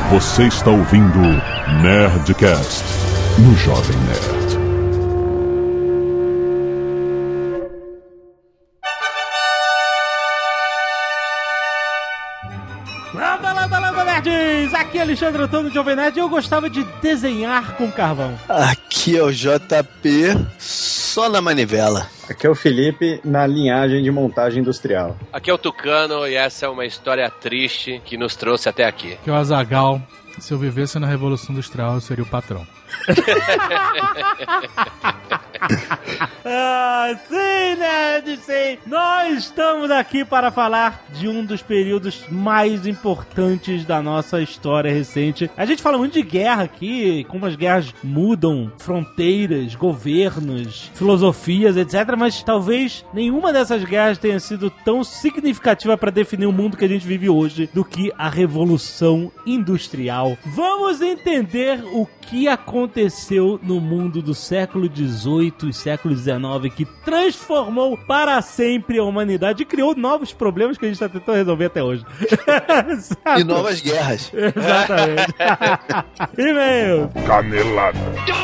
Você está ouvindo Nerdcast no Jovem Nerd. Landa, nerds! Aqui é Alexandre Antônio, Jovem Nerd, e eu gostava de desenhar com carvão. Aqui é o JP, só na manivela. Aqui é o Felipe, na linhagem de montagem industrial. Aqui é o Tucano, e essa é uma história triste que nos trouxe até aqui. Aqui é o Azaghal. Se eu vivesse na Revolução Industrial, eu seria o patrão. Sim, nerd, sim! Nós estamos aqui para falar de um dos períodos mais importantes da nossa história recente. A gente fala muito de guerra aqui, como as guerras mudam fronteiras, governos, filosofias, etc. Mas talvez nenhuma dessas guerras tenha sido tão significativa para definir o mundo que a gente vive hoje do que a Revolução Industrial. Vamos entender o que aconteceu no mundo do século XVIII e século XIX que transformou para sempre a humanidade e criou novos problemas que a gente está tentando resolver até hoje. E novas guerras. Exatamente. E-mail. Canelada.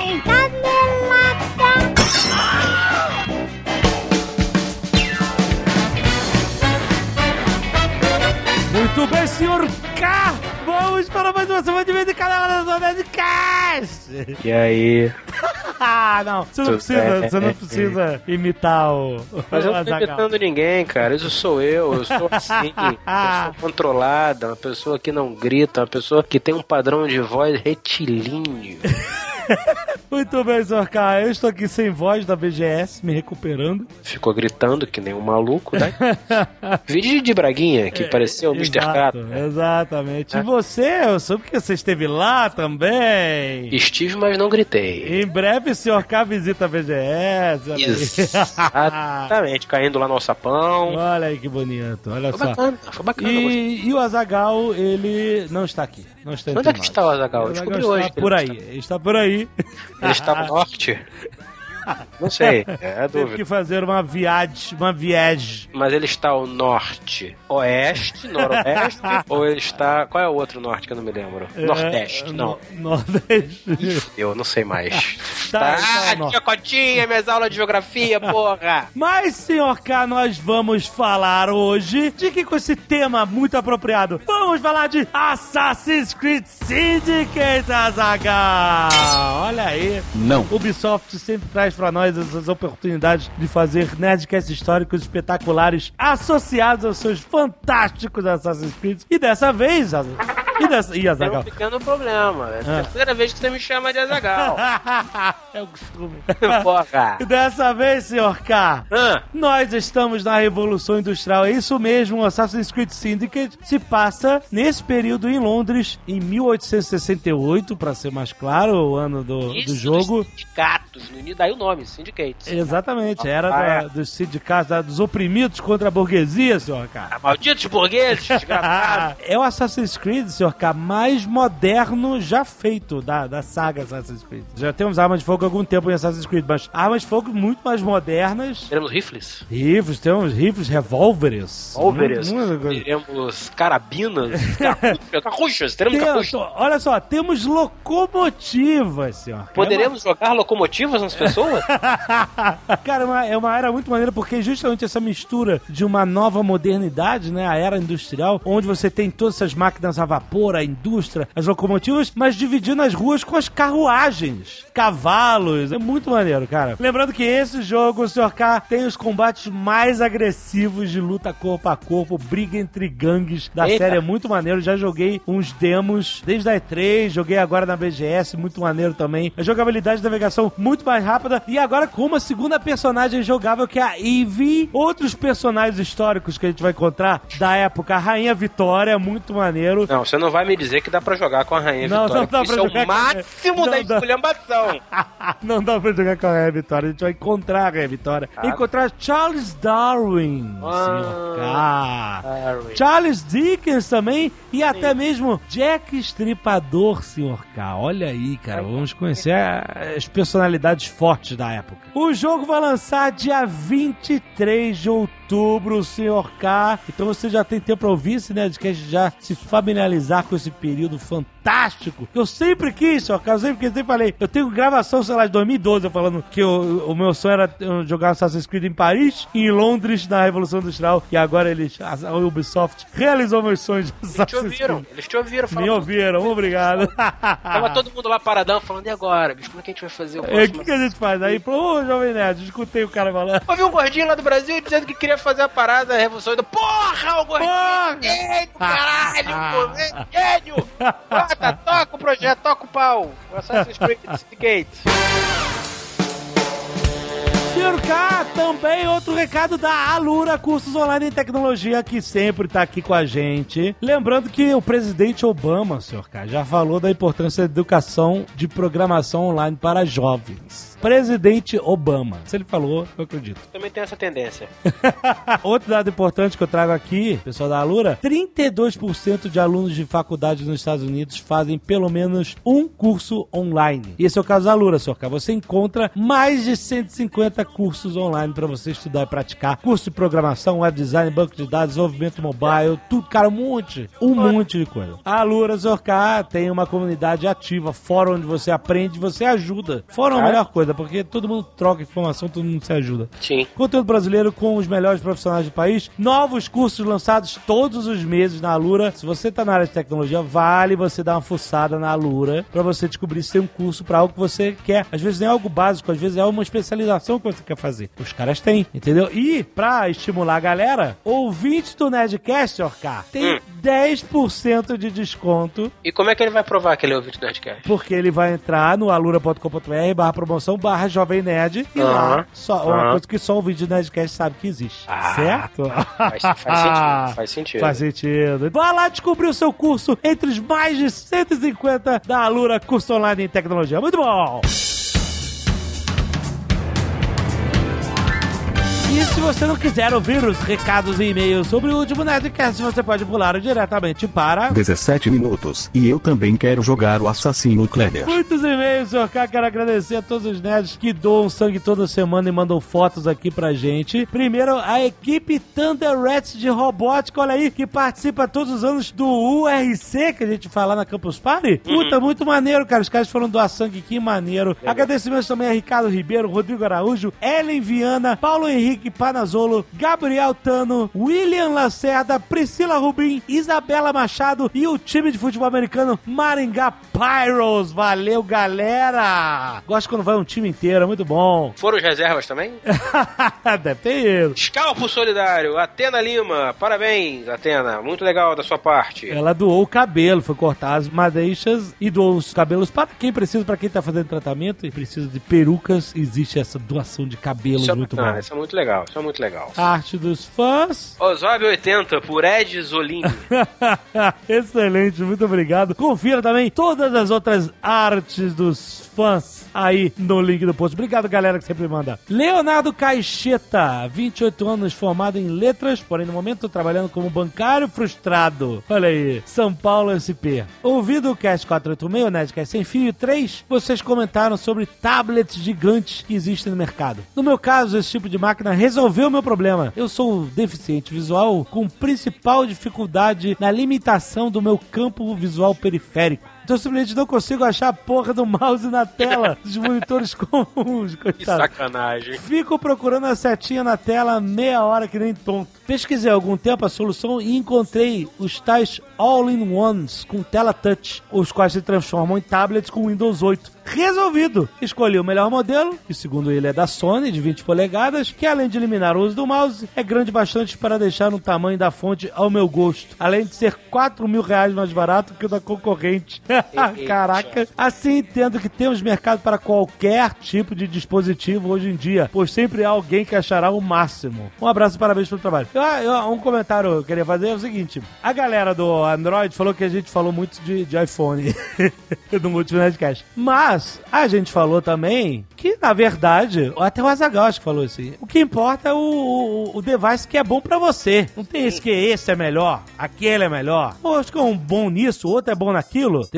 Muito bem, senhor K. Vamos para mais uma semana de vídeo de canal do Nerdcast. E aí? Não, você não precisa imitar o Mas eu não tô imitando ninguém, cara. Isso sou eu sou assim, pessoa controlada, uma pessoa que não grita, uma pessoa que tem um padrão de voz retilíneo. Muito bem, senhor K. Eu estou aqui sem voz da BGS, me recuperando. Ficou gritando que nem um maluco, né? Vídeo de Braguinha, que parecia o Mr. Cato. Exatamente. E você, eu soube que você esteve lá também. Estive, mas não gritei. Em breve o senhor K visita a BGS. Exatamente, caindo lá no alçapão. Olha aí que bonito, olha só. Foi bacana. E o Azaghal, ele não está aqui. Não está Onde é que está o Azaghal? Eu descobri hoje. Ele está por aí. Ele está no norte? Não sei, é a dúvida. Teve que fazer uma viagem. Mas ele está ao norte, oeste, noroeste, ou ele está... Qual é o outro norte que eu não me lembro? Nordeste, não. Nordeste. Eu não sei mais. Tá, tia Cotinha, minhas aulas de geografia, porra! Mas, senhor K, nós vamos falar hoje de que com esse tema muito apropriado, vamos falar de Assassin's Creed Syndicate, Azaghal! Olha aí. Não. Ubisoft sempre traz pra nós essas oportunidades de fazer nerdcasts históricos espetaculares associados aos seus fantásticos Assassin's Creed. E dessa vez, Azaghal? Tem um pequeno problema. É a terceira vez que você me chama de Azaghal. É o costume. Porra. E dessa vez, senhor K, nós estamos na Revolução Industrial. É isso mesmo, o Assassin's Creed Syndicate se passa nesse período em Londres, em 1868, pra ser mais claro, o ano do jogo. Sindicatos, daí o nome, Syndicate. Exatamente, era dos sindicatos, dos oprimidos contra a burguesia, senhor K. Malditos burgueses, desgraçados. É o Assassin's Creed, senhor K, mais moderno já feito da saga Assassin's Creed. Já temos armas de fogo há algum tempo em Assassin's Creed, mas armas de fogo muito mais modernas. Teremos rifles? Temos rifles, revólveres. Teremos carabinas, carruchas, Olha só, temos locomotivas, senhor K. Poderemos jogar locomotivas nas pessoas? Cara, é uma era muito maneira, porque justamente essa mistura de uma nova modernidade, né, a era industrial, onde você tem todas essas máquinas a vapor, a indústria, as locomotivas, mas dividindo as ruas com as carruagens, cavalos, é muito maneiro, cara. Lembrando que esse jogo, o Sr. K, tem os combates mais agressivos de luta corpo a corpo, briga entre gangues da série, é muito maneiro, já joguei uns demos desde a E3, joguei agora na BGS, muito maneiro também, a jogabilidade de navegação muito mais rápida, e agora com uma segunda personagem jogável que é a Evie, outros personagens históricos que a gente vai encontrar da época, a Rainha Vitória, muito maneiro. Não, você não vai me dizer que dá pra jogar com a Rainha Vitória, não dá pra jogar, é o máximo da esculhambação. Não dá pra jogar com a Rainha Vitória, a gente vai encontrar a Rainha Vitória. Encontrar Charles Darwin, Sr. K. Charles Dickens também, e até mesmo Jack Estripador, Sr. K. Olha aí, cara, vamos conhecer as personalidades fortes da época. O jogo vai lançar dia 23 de outubro, Sr. K. Então você já tem tempo pra ouvir esse Nerdcast, já se familiarizar com esse período fantástico fantástico. Eu sempre quis, só que eu sempre falei. Eu tenho gravação, sei lá, de 2012, eu falando que o meu sonho era jogar Assassin's Creed em Paris e em Londres na Revolução Industrial. E agora a Ubisoft realizou meus sonhos de Assassin's Creed. Eles te ouviram. Me ouviram, obrigado. Tava todo mundo lá paradão falando, e agora, bicho, como é que a gente vai fazer o O que a gente faz? Aí, ô, Jovem Nerd, escutei o cara falando. Ouvi um gordinho lá do Brasil dizendo que queria fazer a parada da Revolução do porra, o gordinho! Gênio, caralho, pô! Gênio! Bota, toca o projeto, toca o pau! Assassin's Creed Syndicate. Senhor K, também outro recado da Alura Cursos Online em Tecnologia, que sempre tá aqui com a gente. Lembrando que o presidente Obama, senhor K, já falou da importância da educação de programação online para jovens. Presidente Obama. Se ele falou, eu acredito. Também tem essa tendência. Outro dado importante que eu trago aqui, pessoal da Alura, 32% de alunos de faculdade nos Estados Unidos fazem pelo menos um curso online. E esse é o caso da Alura, senhor K. Você encontra mais de 150 cursos online para você estudar e praticar. Curso de programação, web design, banco de dados, desenvolvimento mobile, tudo, cara, um monte de coisa. A Alura, senhor K, tem uma comunidade ativa, fórum onde você aprende, você ajuda. Fórum é a melhor coisa, porque todo mundo troca informação, todo mundo se ajuda. Sim. Conteúdo brasileiro com os melhores profissionais do país. Novos cursos lançados todos os meses na Alura. Se você tá na área de tecnologia, vale você dar uma fuçada na Alura pra você descobrir se tem um curso pra algo que você quer. Às vezes não é algo básico, às vezes é uma especialização que você quer fazer. Os caras têm, entendeu? E pra estimular a galera, ouvinte do Nerdcast, Orca, tem 10% de desconto. E como é que ele vai provar que ele é ouvinte do Nerdcast? Porque ele vai entrar no alura.com.br/promoção/Jovem Nerd e lá, uma coisa que só o vídeo do Nerdcast sabe que existe. Certo? Faz sentido. Faz sentido. Vai lá descobrir o seu curso entre os mais de 150 da Alura Curso Online em Tecnologia. Muito bom! E se você não quiser ouvir os recados e e-mails sobre o último Nerdcast, você pode pular diretamente para 17 minutos. E eu também quero jogar o Assassino Kleber. Muitos e-mails, senhor K. Quero agradecer a todos os nerds que doam sangue toda semana e mandam fotos aqui pra gente. Primeiro, a equipe Thunder Rats de robótica, olha aí, que participa todos os anos do URC, que a gente fala na Campus Party. Puta, muito maneiro, cara. Os caras foram doar sangue, que maneiro. Agradecimentos também a Ricardo Ribeiro, Rodrigo Araújo, Ellen Viana, Paulo Henrique Panazolo, Gabriel Tano, William Lacerda, Priscila Rubim, Isabela Machado e o time de futebol americano Maringá Pyros. Valeu, galera! Gosto quando vai um time inteiro, é muito bom. Foram os reservas também? Deve ter ido. Scalpo Solidário, Atena Lima, parabéns, Atena, muito legal da sua parte. Ela doou o cabelo, foi cortar as madeixas e doou os cabelos para quem precisa, para quem tá fazendo tratamento e precisa de perucas, existe essa doação de cabelos muito bom. Isso é muito legal. Isso é muito legal. Arte dos fãs. Osório 80 por Ed Zolim. Excelente, muito obrigado. Confira também todas as outras artes dos fãs aí no link do post. Obrigado, galera, que sempre manda. Leonardo Caixeta, 28 anos, formado em letras, porém no momento trabalhando como bancário frustrado. Olha aí, São Paulo SP. Ouvindo o Cast 486, o Nerdcast Sem Fio 3, vocês comentaram sobre tablets gigantes que existem no mercado. No meu caso, esse tipo de máquina resolveu o meu problema. Eu sou deficiente visual com principal dificuldade na limitação do meu campo visual periférico. Então eu simplesmente não consigo achar a porra do mouse na tela dos monitores comuns, coitado. Que sacanagem. Fico procurando a setinha na tela meia hora que nem tonto. Pesquisei há algum tempo a solução e encontrei os tais All-in-Ones com tela touch, os quais se transformam em tablets com Windows 8. Resolvido! Escolhi o melhor modelo, que segundo ele é da Sony, de 20 polegadas, que além de eliminar o uso do mouse, é grande bastante para deixar no tamanho da fonte ao meu gosto. Além de ser R$4.000 mais barato que o da concorrente. Caraca! Assim entendo que temos mercado para qualquer tipo de dispositivo hoje em dia, pois sempre há alguém que achará o máximo. Um abraço e parabéns pelo trabalho. Um comentário que eu queria fazer é o seguinte: a galera do Android falou que a gente falou muito de iPhone no último Nerdcast. Mas a gente falou também que, na verdade, até o Azaghal acho que falou assim, o que importa é o device que é bom pra você. Não tem esse que esse é melhor, aquele é melhor. Ou acho que é um bom nisso, o outro é bom naquilo, entendeu?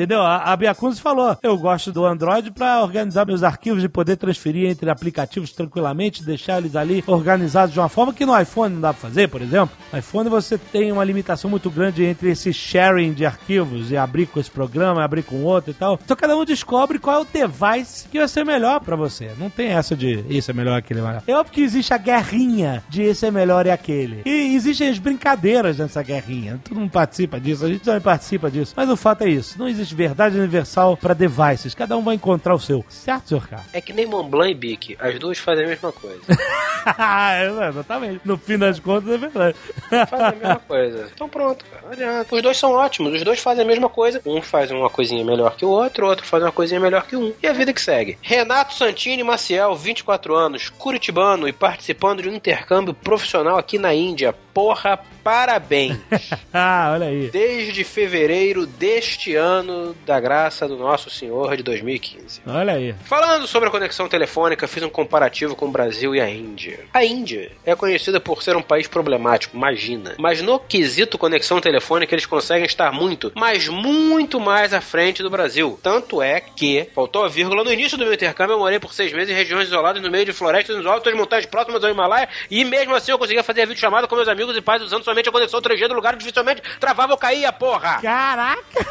entendeu? A Bia Kunze falou, eu gosto do Android pra organizar meus arquivos e poder transferir entre aplicativos tranquilamente, deixar eles ali organizados de uma forma que no iPhone não dá pra fazer, por exemplo. No iPhone você tem uma limitação muito grande entre esse sharing de arquivos e abrir com esse programa, abrir com outro e tal. Então cada um descobre qual é o device que vai ser melhor pra você. Não tem essa de esse é melhor, aquele é melhor. É óbvio que existe a guerrinha de esse é melhor e aquele. E existem as brincadeiras nessa guerrinha. Todo mundo participa disso, a gente também participa disso. Mas o fato é isso, não existe verdade universal pra devices. Cada um vai encontrar o seu. Certo, senhor K? É que nem Montblanc e Bic, as duas fazem a mesma coisa. Exatamente. No fim das contas é verdade. Fazem a mesma coisa. Então pronto, cara. Não adianta. Os dois são ótimos, os dois fazem a mesma coisa. Um faz uma coisinha melhor que o outro faz uma coisinha melhor que um. E a vida que segue. Renato Santini Maciel, 24 anos, curitibano e participando de um intercâmbio profissional aqui na Índia. Porra, parabéns. Olha aí. Desde fevereiro deste ano, da graça do Nosso Senhor de 2015. Olha aí. Falando sobre a conexão telefônica, fiz um comparativo com o Brasil e a Índia. A Índia é conhecida por ser um país problemático, imagina. Mas no quesito conexão telefônica, eles conseguem estar muito, mas muito mais à frente do Brasil. Tanto é que, faltou a vírgula, no início do meu intercâmbio eu morei por 6 meses em regiões isoladas no meio de florestas, nos altos montanhas próximas ao Himalaia, e mesmo assim eu conseguia fazer a videochamada com meus amigos e pais usando somente a conexão 3G do lugar, dificilmente travava ou caía, porra! Caraca!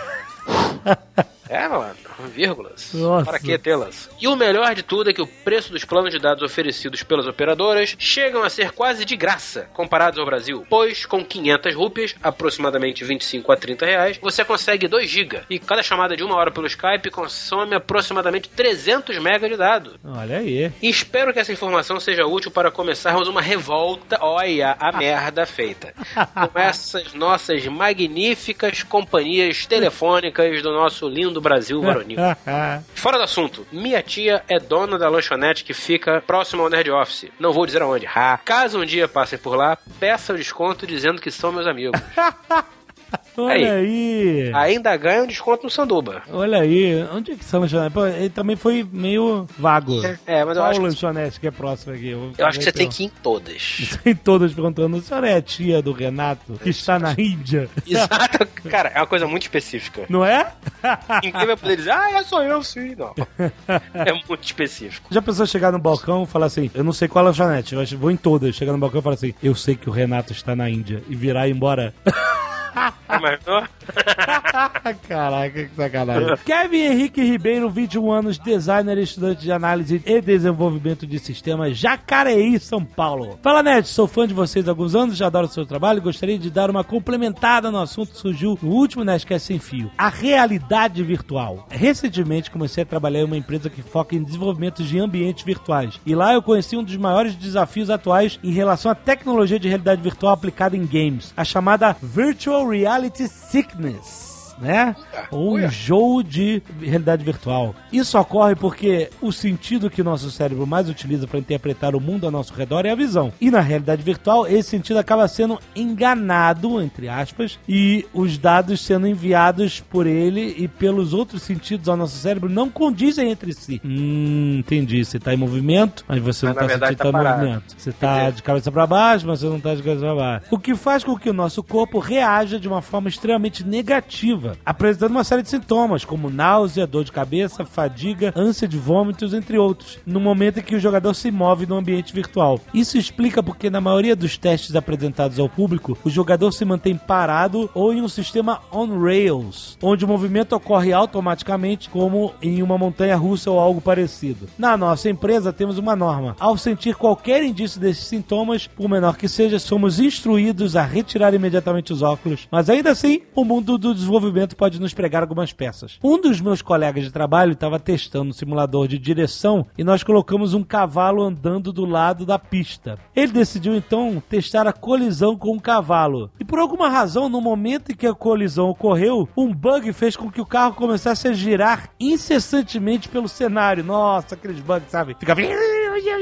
É, mano, vírgulas. Nossa. Para que tê-las? E o melhor de tudo é que o preço dos planos de dados oferecidos pelas operadoras chegam a ser quase de graça comparados ao Brasil, pois com 500 rúpias, aproximadamente 25 a 30 reais, você consegue 2 GB e cada chamada de 1 hora pelo Skype consome aproximadamente 300 MB de dados. Olha aí. E espero que essa informação seja útil para começarmos uma revolta, olha a merda feita, com essas nossas magníficas companhias telefônicas do nosso lindo Brasil varonil. Fora do assunto, minha tia é dona da lanchonete que fica próximo ao Nerd Office. Não vou dizer aonde. Caso um dia passem por lá, peça o desconto dizendo que são meus amigos. Olha aí. Ainda ganha um desconto no Sanduba. Olha aí. Onde é que são lanchonete? Pô, ele também foi meio vago. Mas eu Qual acho que... lanchonete que é próximo aqui? Eu acho que você tem que ir em todas. Tem todas perguntando, a senhora é a tia do Renato, que está na Índia? Exato. Cara, é uma coisa muito específica. Não é? Ninguém vai poder dizer, sou eu, sim. Não. É muito específico. Já pensou chegar no balcão e falar assim, eu não sei qual lanchonete, eu vou em todas. Chegar no balcão e falar assim, eu sei que o Renato está na Índia. E virar e ir embora. Caraca, que sacanagem. Kevin Henrique Ribeiro, 21 anos, designer, estudante de análise e desenvolvimento de sistemas, Jacareí, São Paulo. Fala, Nerd, sou fã de vocês há alguns anos, já adoro o seu trabalho e gostaria de dar uma complementada no assunto que surgiu no último Nerdcast Sem Fio, a realidade virtual. Recentemente comecei a trabalhar em uma empresa que foca em desenvolvimento de ambientes virtuais e lá eu conheci um dos maiores desafios atuais em relação à tecnologia de realidade virtual aplicada em games, a chamada Virtual Reality Sickness, né? Ou enjoo de realidade virtual. Isso ocorre porque o sentido que o nosso cérebro mais utiliza para interpretar o mundo ao nosso redor é a visão. E na realidade virtual, esse sentido acaba sendo enganado, entre aspas, e os dados sendo enviados por ele e pelos outros sentidos ao nosso cérebro não condizem entre si. Entendi. Você tá em movimento, mas você não tá sentindo movimento. Você tá de cabeça para baixo, mas você não tá de cabeça para baixo. O que faz com que o nosso corpo reaja de uma forma extremamente negativa, apresentando uma série de sintomas, como náusea, dor de cabeça, fadiga, ânsia de vômitos, entre outros, no momento em que o jogador se move no ambiente virtual. Isso explica porque na maioria dos testes apresentados ao público, o jogador se mantém parado ou em um sistema on-rails, onde o movimento ocorre automaticamente, como em uma montanha-russa ou algo parecido. Na nossa empresa, temos uma norma. Ao sentir qualquer indício desses sintomas, por menor que seja, somos instruídos a retirar imediatamente os óculos, mas ainda assim, o mundo do desenvolvimento pode nos pregar algumas peças. Um dos meus colegas de trabalho estava testando um simulador de direção e nós colocamos um cavalo andando do lado da pista. Ele decidiu então testar a colisão com um cavalo. E por alguma razão, no momento em que a colisão ocorreu, um bug fez com que o carro começasse a girar incessantemente pelo cenário. Nossa, aqueles bugs, sabe? Fica...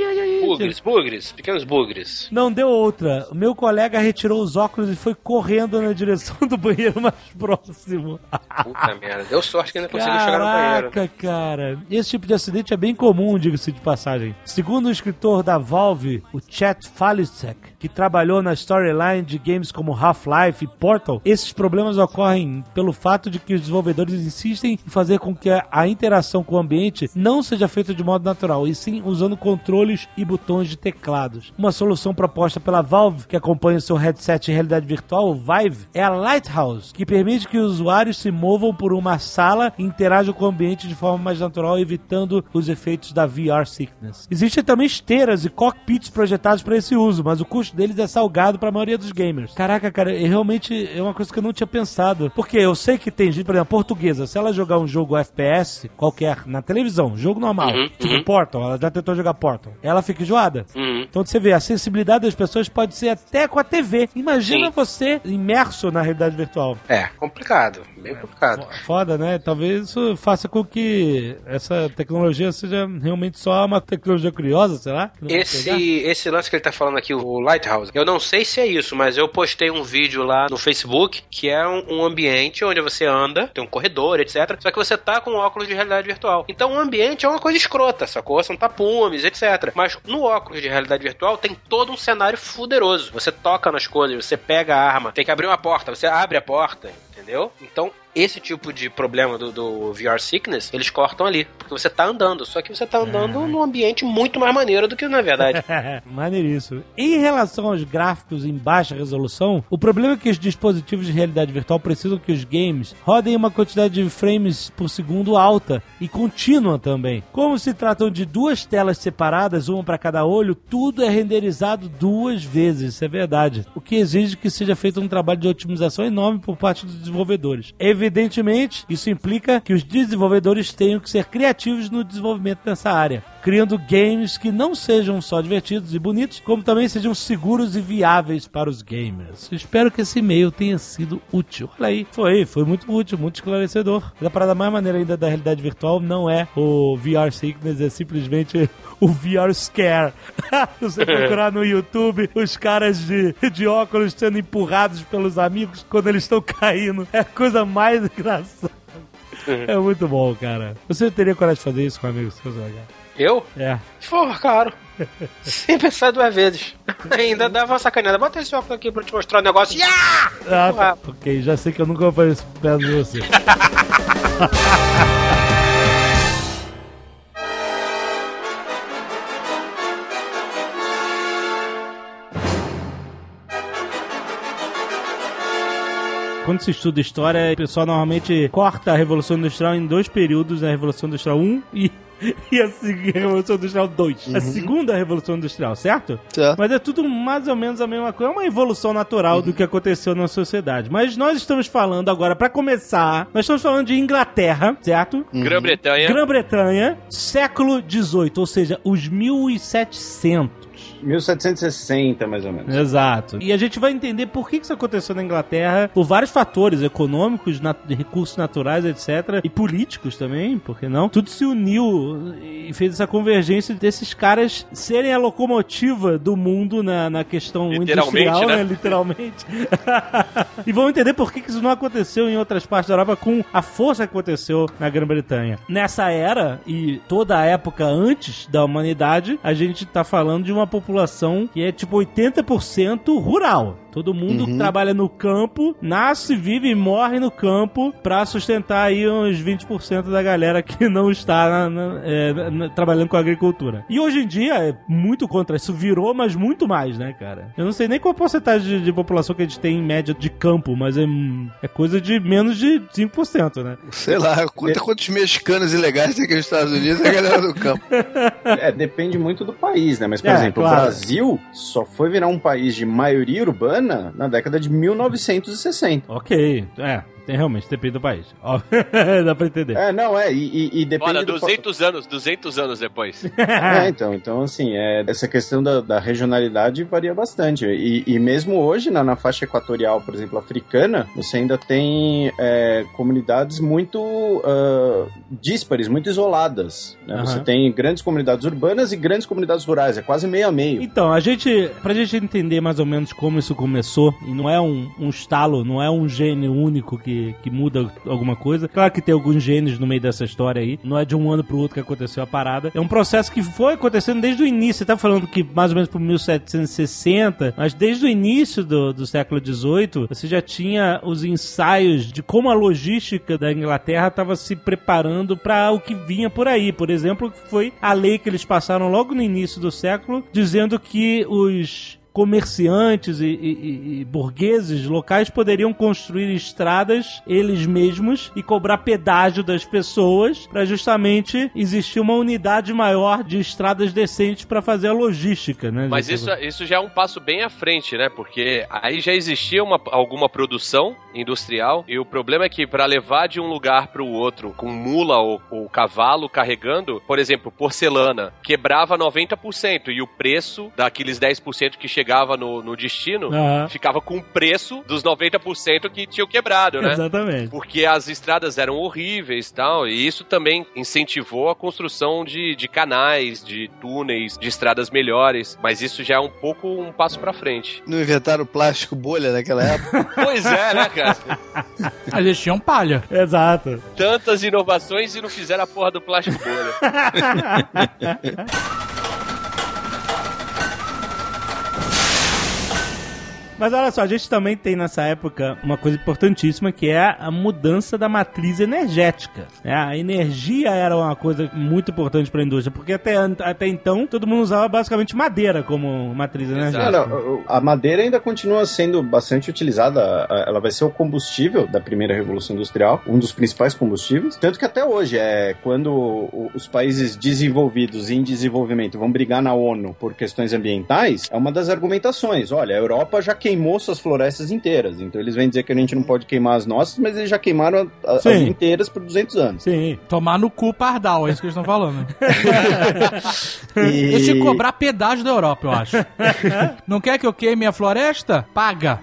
Pequenos bugres. Não deu outra. O meu colega retirou os óculos e foi correndo na direção do banheiro mais próximo. Puta merda. Deu sorte que ainda conseguiu chegar no banheiro. Caraca, cara. Esse tipo de acidente é bem comum, diga-se de passagem. Segundo o escritor da Valve, o Chet Falisek, que trabalhou na storyline de games como Half-Life e Portal, esses problemas ocorrem pelo fato de que os desenvolvedores insistem em fazer com que a interação com o ambiente não seja feita de modo natural, e sim usando controles e botões de teclados. Uma solução proposta pela Valve, que acompanha o seu headset de realidade virtual, o Vive, é a Lighthouse, que permite que os usuários se movam por uma sala e interajam com o ambiente de forma mais natural, evitando os efeitos da VR sickness. Existem também esteiras e cockpits projetados para esse uso, mas o custo deles é salgado para a maioria dos gamers. Caraca, cara, realmente é uma coisa que eu não tinha pensado. Porque eu sei que tem gente, por exemplo, portuguesa, se ela jogar um jogo FPS qualquer na televisão, jogo normal, tipo Portal, ela já tentou jogar Portal, ela fica enjoada. Então você vê, a sensibilidade das pessoas pode ser até com a TV. Imagina você imerso na realidade virtual. É, complicado, bem complicado. Foda, né? Talvez isso faça com que essa tecnologia seja realmente só uma tecnologia curiosa, será? Esse lance que ele tá falando aqui, o Lighthouse, eu não sei se é isso, mas eu postei um vídeo lá no Facebook, que é um ambiente onde você anda, tem um corredor, etc. Só que você tá com um óculos de realidade virtual. Então o ambiente é uma coisa escrota, sacou? São tapumes, etc. Mas no óculos de realidade virtual tem todo um cenário fuderoso. Você toca nas coisas, você pega a arma, tem que abrir uma porta, você abre a porta, entendeu? Então, esse tipo de problema do VR Sickness, eles cortam ali. Porque você tá andando, só que você tá andando num ambiente muito mais maneiro do que na verdade. Maneiríssimo. Em relação aos gráficos em baixa resolução, o problema é que os dispositivos de realidade virtual precisam que os games rodem uma quantidade de frames por segundo alta e contínua também. Como se tratam de duas telas separadas, uma para cada olho, tudo é renderizado 2 vezes, isso é verdade. O que exige que seja feito um trabalho de otimização enorme por parte dos desenvolvedores. Evidentemente, isso implica que os desenvolvedores tenham que ser criativos no desenvolvimento dessa área, criando games que não sejam só divertidos e bonitos, como também sejam seguros e viáveis para os gamers. Espero que esse e-mail tenha sido útil. Olha aí, foi muito útil, muito esclarecedor. Mas a parada mais maneira ainda da realidade virtual não é o VR Sickness, é simplesmente o VR Scare. Se você procurar no YouTube, os caras de óculos sendo empurrados pelos amigos quando eles estão caindo. É a coisa mais engraçada. É muito bom, cara. Você teria coragem de fazer isso com amigos seus? Eu? É. Porra, claro. Sem pensar 2 vezes. Ainda dava uma sacaneada. Bota esse óculos aqui pra eu te mostrar um negócio. Tá. Ok, já sei que eu nunca vou fazer isso perto de você. Quando se estuda história, o pessoal normalmente corta a Revolução Industrial em 2 períodos, a Revolução Industrial 1 e a Revolução Industrial 2. A segunda Revolução Industrial, certo? Certo. Mas é tudo mais ou menos a mesma coisa. É uma evolução natural do que aconteceu na sociedade. Mas nós estamos falando agora, pra começar, nós estamos falando de Inglaterra, certo? Grã-Bretanha, século XVIII, ou seja, os 1700. 1760, mais ou menos. Exato. E a gente vai entender por que isso aconteceu na Inglaterra, por vários fatores econômicos, de recursos naturais, etc. E políticos também, por que não? Tudo se uniu e fez essa convergência desses caras serem a locomotiva do mundo na questão industrial, né? Literalmente. E vamos entender por que isso não aconteceu em outras partes da Europa com a força que aconteceu na Grã-Bretanha. Nessa era, e toda a época antes da humanidade, a gente tá falando de uma população que é tipo 80% rural. Todo mundo que trabalha no campo, nasce, vive e morre no campo pra sustentar aí uns 20% da galera que não está trabalhando com a agricultura. E hoje em dia é muito contra isso, virou, mas muito mais, né, cara? Eu não sei nem qual a porcentagem de população que a gente tem em média de campo, mas é coisa de menos de 5%, né? Sei lá, quantos mexicanos ilegais tem aqui nos Estados Unidos, a galera do campo. Depende muito do país, né? Mas, por exemplo, claro, o Brasil só foi virar um país de maioria urbana na década de 1960. Ok, realmente, depende do país. Dá pra entender. E depende. Olha, 200 anos depois. Então assim, essa questão da regionalidade varia bastante. E mesmo hoje, na faixa equatorial, por exemplo, africana, você ainda tem comunidades muito díspares, muito isoladas. Né? Você tem grandes comunidades urbanas e grandes comunidades rurais, é quase meio a meio. Então, pra gente entender mais ou menos como isso começou, e não é um estalo, não é um gene único que muda alguma coisa. Claro que tem alguns genes no meio dessa história aí, não é de um ano pro outro que aconteceu a parada. É um processo que foi acontecendo desde o início. Você tá falando que mais ou menos por 1760, mas desde o início do século XVIII, você já tinha os ensaios de como a logística da Inglaterra estava se preparando para o que vinha por aí. Por exemplo, foi a lei que eles passaram logo no início do século, dizendo que os comerciantes e burgueses locais poderiam construir estradas eles mesmos e cobrar pedágio das pessoas para justamente existir uma unidade maior de estradas decentes para fazer a logística, né? Mas isso já é um passo bem à frente, né? Porque aí já existia alguma produção industrial e o problema é que para levar de um lugar para o outro com mula ou cavalo carregando, por exemplo, porcelana, quebrava 90% e o preço daqueles 10% que chegava no destino, ficava com o preço dos 90% que tinham quebrado, né? Exatamente. Porque as estradas eram horríveis e tal, e isso também incentivou a construção de canais, de túneis, de estradas melhores, mas isso já é um passo pra frente. Não inventaram plástico bolha naquela época? Pois é, né, cara? Eles tinham palha. Exato. Tantas inovações e não fizeram a porra do plástico bolha. Mas olha só, a gente também tem nessa época uma coisa importantíssima que é a mudança da matriz energética. A energia era uma coisa muito importante para a indústria, porque até então todo mundo usava basicamente madeira como matriz energética. A madeira ainda continua sendo bastante utilizada, ela vai ser o combustível da primeira revolução industrial, um dos principais combustíveis, tanto que até hoje quando os países desenvolvidos e em desenvolvimento vão brigar na ONU por questões ambientais, é uma das argumentações. Olha, a Europa já queimou suas florestas inteiras, então eles vêm dizer que a gente não pode queimar as nossas, mas eles já queimaram as inteiras por 200 anos. Sim. Tomar no cu pardal, é isso que eles estão falando. Eles tinham que cobrar pedágio da Europa, eu acho. Não quer que eu queime a floresta? Paga.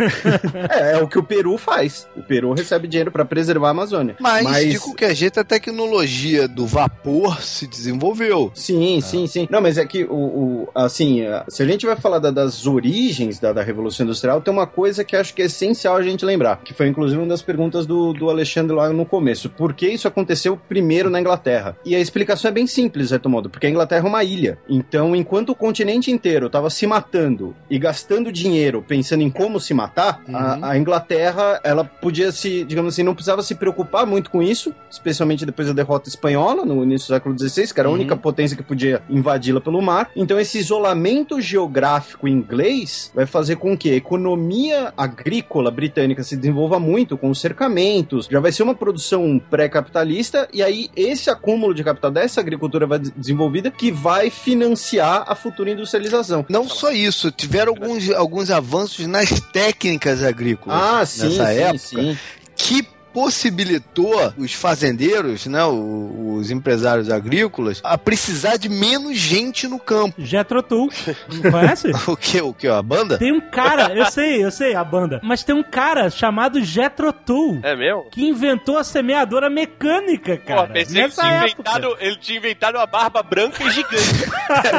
É o que o Peru faz. O Peru recebe dinheiro para preservar a Amazônia. Mas de qualquer jeito, a tecnologia do vapor se desenvolveu. Sim. Não, mas é que, assim, se a gente vai falar das origens da Revolução Industrial, tem uma coisa que acho que é essencial a gente lembrar, que foi inclusive uma das perguntas do Alexandre lá no começo. Por que isso aconteceu primeiro na Inglaterra? E a explicação é bem simples, Retomodo, porque a Inglaterra é uma ilha. Então, enquanto o continente inteiro estava se matando e gastando dinheiro pensando em como se matar, a Inglaterra, ela podia digamos assim, não precisava se preocupar muito com isso, especialmente depois da derrota espanhola, no início do século XVI, que era a única potência que podia invadi-la pelo mar. Então, esse isolamento geográfico inglês vai fazer com que a economia agrícola britânica se desenvolva muito com os cercamentos, já vai ser uma produção pré-capitalista, e aí esse acúmulo de capital dessa agricultura vai desenvolvida que vai financiar a futura industrialização. Não só isso, tiveram alguns avanços nas técnicas agrícolas nessa época que possibilitou os fazendeiros, né, os empresários agrícolas, a precisar de menos gente no campo. Jethro Tull. Conhece? O que? A banda? Tem um cara, eu sei a banda, mas tem um cara chamado Jethro Tull. É mesmo? Que inventou a semeadora mecânica, cara. Pô, pensei que ele tinha inventado uma barba branca e gigante.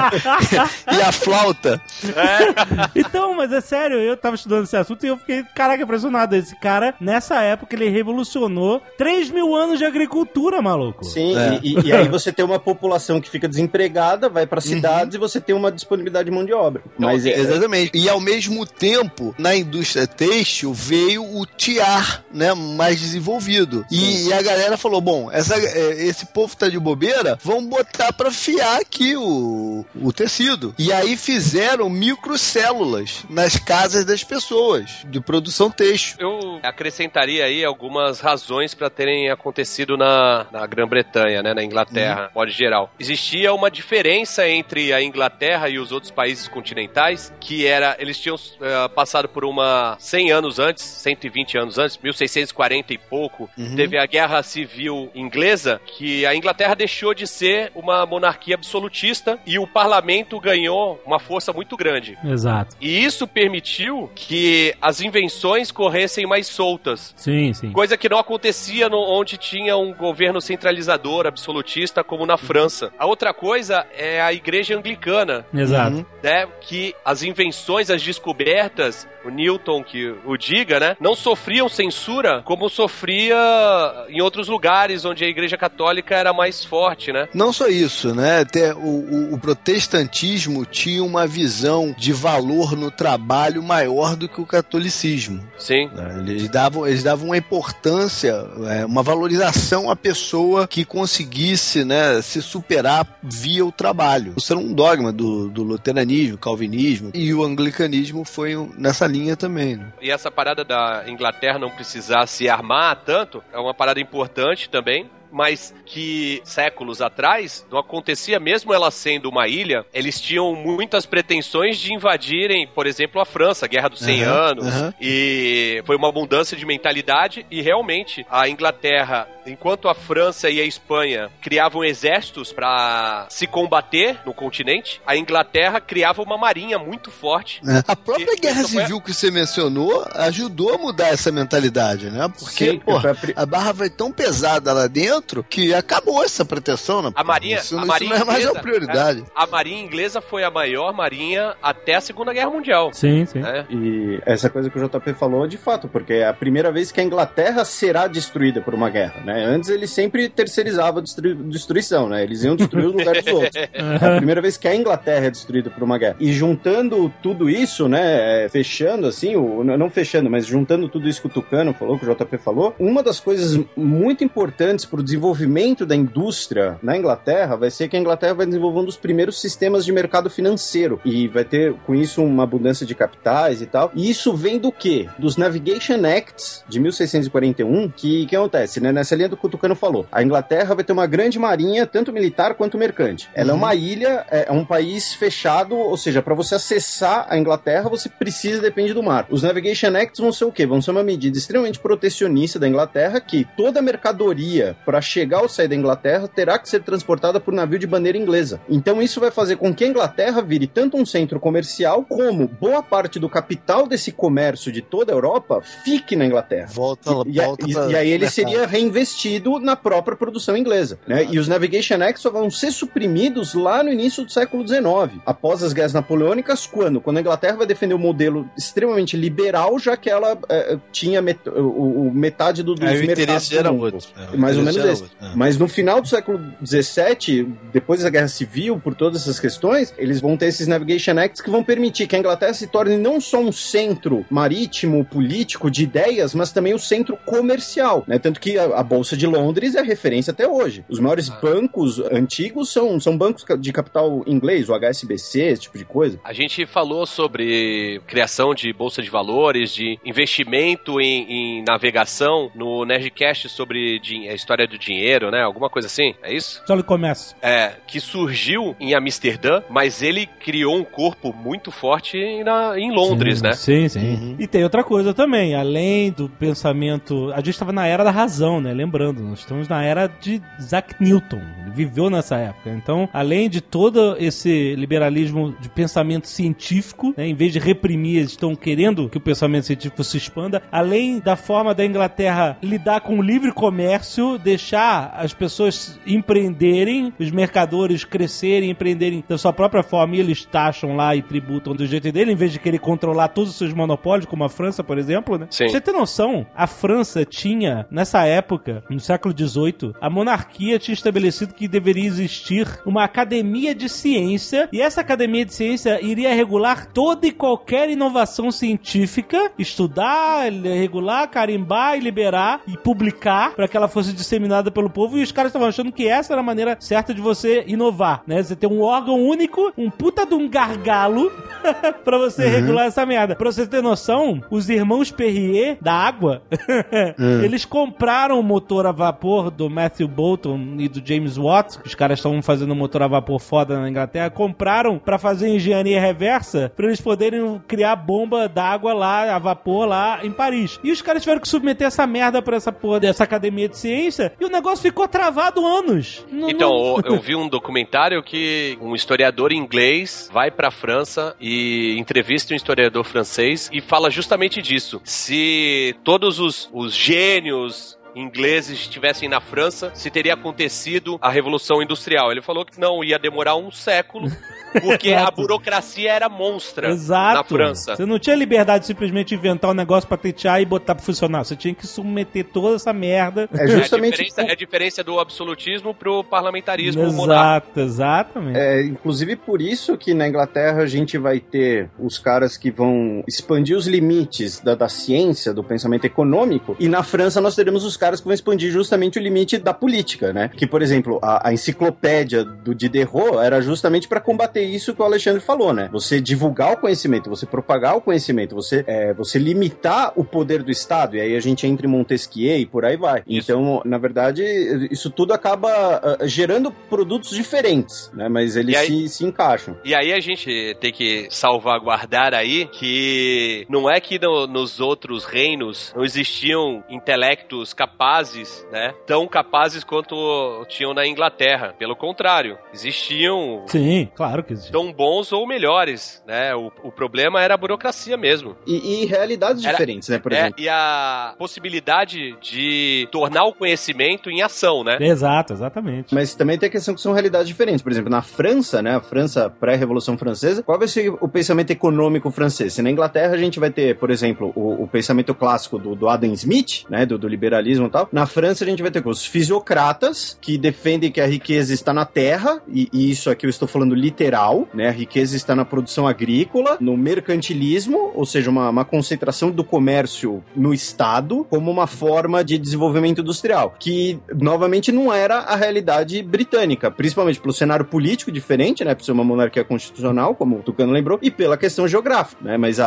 E a flauta. Então, mas é sério, eu tava estudando esse assunto e eu fiquei, caraca, impressionado. Esse cara, nessa época, ele revolucionou 3.000 anos de agricultura, maluco. Sim, e aí você tem uma população que fica desempregada, vai para cidades e você tem uma disponibilidade de mão de obra. Mas exatamente. E ao mesmo tempo, na indústria têxtil, veio o tiar, né, mais desenvolvido. E a galera falou, bom, esse povo tá de bobeira, vamos botar para fiar aqui o tecido. E aí fizeram microcélulas nas casas das pessoas, de produção têxtil. Eu acrescentaria aí algumas algumas razões para terem acontecido na Grã-Bretanha, né, na Inglaterra, modo geral. Existia uma diferença entre a Inglaterra e os outros países continentais, que era, eles tinham passado por uma 100 anos antes, 120 anos antes, 1640 e pouco, teve a Guerra Civil Inglesa, que a Inglaterra deixou de ser uma monarquia absolutista e o parlamento ganhou uma força muito grande. Exato. E isso permitiu que as invenções corressem mais soltas. Sim, sim. Coisa que não acontecia onde tinha um governo centralizador, absolutista, como na França. A outra coisa é a igreja anglicana. Exato. Né, que as invenções, as descobertas, o Newton que o diga, né, não sofriam censura como sofria em outros lugares onde a igreja católica era mais forte, né? Não só isso, né? Até o protestantismo tinha uma visão de valor no trabalho maior do que o catolicismo. Sim. Eles davam uma importância, uma valorização à pessoa que conseguisse, né, se superar via o trabalho. Isso era um dogma do luteranismo, calvinismo, e o anglicanismo foi nessa linha também, né? E essa parada da Inglaterra não precisar se armar tanto é uma parada importante também, mas que séculos atrás não acontecia, mesmo ela sendo uma ilha, eles tinham muitas pretensões de invadirem, por exemplo, a França, a Guerra dos 100 anos, e foi uma mudança de mentalidade, e realmente a Inglaterra, enquanto a França e a Espanha criavam exércitos para se combater no continente, a Inglaterra criava uma marinha muito forte. A própria Guerra Civil que você mencionou ajudou a mudar essa mentalidade, né? Porque, Sim, a barra vai tão pesada lá dentro que acabou essa proteção, né? A marinha, isso a não marinha é mais inglesa, uma prioridade. A marinha inglesa foi a maior marinha até a Segunda Guerra Mundial. Sim, sim. E essa coisa que o JP falou de fato, porque é a primeira vez que a Inglaterra será destruída por uma guerra, né? Antes eles sempre terceirizavam a destruição, né? Eles iam destruir os lugares dos outros. É a primeira vez que a Inglaterra é destruída por uma guerra. E juntando tudo isso, né? Fechando assim, não fechando, mas juntando tudo isso que o Tucano falou, que o JP falou, uma das coisas muito importantes pro desenvolvimento da indústria na Inglaterra vai ser que a Inglaterra vai desenvolver um dos primeiros sistemas de mercado financeiro e vai ter com isso uma abundância de capitais e tal. E isso vem do quê? Dos Navigation Acts de 1641, que acontece, né? Nessa linha do que o Tucano falou. A Inglaterra vai ter uma grande marinha, tanto militar quanto mercante. Ela é uma ilha, é um país fechado, ou seja, para você acessar a Inglaterra, você depende do mar. Os Navigation Acts vão ser o quê? Vão ser uma medida extremamente protecionista da Inglaterra, que toda mercadoria para chegar ou sair da Inglaterra terá que ser transportada por navio de bandeira inglesa. Então isso vai fazer com que a Inglaterra vire tanto um centro comercial como boa parte do capital desse comércio de toda a Europa fique na Inglaterra. E aí ele seria reinvestido na própria produção inglesa, né? E os Navigation Acts só vão ser suprimidos lá no início do século XIX, após as guerras napoleônicas, quando a Inglaterra vai defender um modelo extremamente liberal, já que ela tinha metade dos mercados do mundo. Mais ou menos esse. Mas no final do século XVII, depois da Guerra Civil, por todas essas questões, eles vão ter esses Navigation Acts que vão permitir que a Inglaterra se torne não só um centro marítimo, político, de ideias, mas também um centro comercial, né? Tanto que a Bolsa de Londres é referência até hoje. Os maiores bancos antigos são bancos de capital inglês, o HSBC, esse tipo de coisa. A gente falou sobre criação de bolsa de valores, de investimento em navegação no Nerdcast sobre a história do dinheiro, né? Alguma coisa assim, é isso? Só no começo. Que surgiu em Amsterdã, mas ele criou um corpo muito forte em Londres, né? Sim, sim. E tem outra coisa também, além do pensamento... A gente estava na era da razão, né? Lembrando, nós estamos na era de Isaac Newton. Ele viveu nessa época. Então, além de todo esse liberalismo de pensamento científico, né? Em vez de reprimir, eles estão querendo que o pensamento científico se expanda. Além da forma da Inglaterra lidar com o livre comércio, deixar as pessoas empreenderem, os mercadores crescerem, empreenderem da sua própria forma, e eles taxam lá e tributam do jeito dele, em vez de querer controlar todos os seus monopólios, como a França, por exemplo, né? Sim. Você tem noção? A França tinha, nessa época, no século XVIII, a monarquia tinha estabelecido que deveria existir uma academia de ciência, e essa academia de ciência iria regular toda e qualquer inovação científica, estudar, regular, carimbar e liberar e publicar para que ela fosse disseminada dominada pelo povo, e os caras estavam achando que essa era a maneira certa de você inovar, né? Você ter um órgão único, um puta de um gargalo pra você regular essa merda. Pra você ter noção, os irmãos Perrier, da água, eles compraram o motor a vapor do Matthew Boulton e do James Watt, que os caras estavam fazendo um motor a vapor foda na Inglaterra, compraram pra fazer engenharia reversa, pra eles poderem criar bomba d'água lá, a vapor lá em Paris. E os caras tiveram que submeter essa merda pra essa porra dessa academia de ciência, e o negócio ficou travado anos. Eu vi um documentário que um historiador inglês vai pra França e entrevista um historiador francês e fala justamente disso. Se todos os gênios ingleses estivessem na França, se teria acontecido a Revolução Industrial. Ele falou que não, ia demorar um século, porque a burocracia era monstra na França. Você não tinha liberdade de simplesmente inventar um negócio, patentear e botar pra funcionar. Você tinha que submeter toda essa merda. É justamente a diferença do absolutismo pro parlamentarismo monárquico. Exatamente. Inclusive por isso que na Inglaterra a gente vai ter os caras que vão expandir os limites da ciência, do pensamento econômico, e na França nós teremos os caras que vão expandir justamente o limite da política, né? Que, por exemplo, a enciclopédia do Diderot era justamente para combater isso que o Alexandre falou, né? Você divulgar o conhecimento, você propagar o conhecimento, você limitar o poder do Estado, e aí a gente entra em Montesquieu e por aí vai. Isso. Então, na verdade, isso tudo acaba gerando produtos diferentes, né? Mas eles se encaixam. E aí a gente tem que salvaguardar aí que não é que nos outros reinos não existiam intelectos capazes, né? Tão capazes quanto tinham na Inglaterra. Pelo contrário, existiam... Sim, claro que existiam. Tão bons ou melhores, né? O problema era a burocracia mesmo. E realidades diferentes, né? Por exemplo. E a possibilidade de tornar o conhecimento em ação, né? Exato, exatamente. Mas também tem a questão que são realidades diferentes. Por exemplo, na França, né? A França pré-Revolução Francesa, qual vai ser o pensamento econômico francês? Se na Inglaterra a gente vai ter, por exemplo, o pensamento clássico do Adam Smith, né? Do liberalismo e tal. Na França a gente vai ter os fisiocratas, que defendem que a riqueza está na terra, e isso aqui eu estou falando literal, né? A riqueza está na produção agrícola, no mercantilismo, ou seja, uma concentração do comércio no Estado, como uma forma de desenvolvimento industrial, que, novamente, não era a realidade britânica, principalmente pelo cenário político diferente, né? Por ser uma monarquia constitucional, como o Tucano lembrou, e pela questão geográfica, né? Mas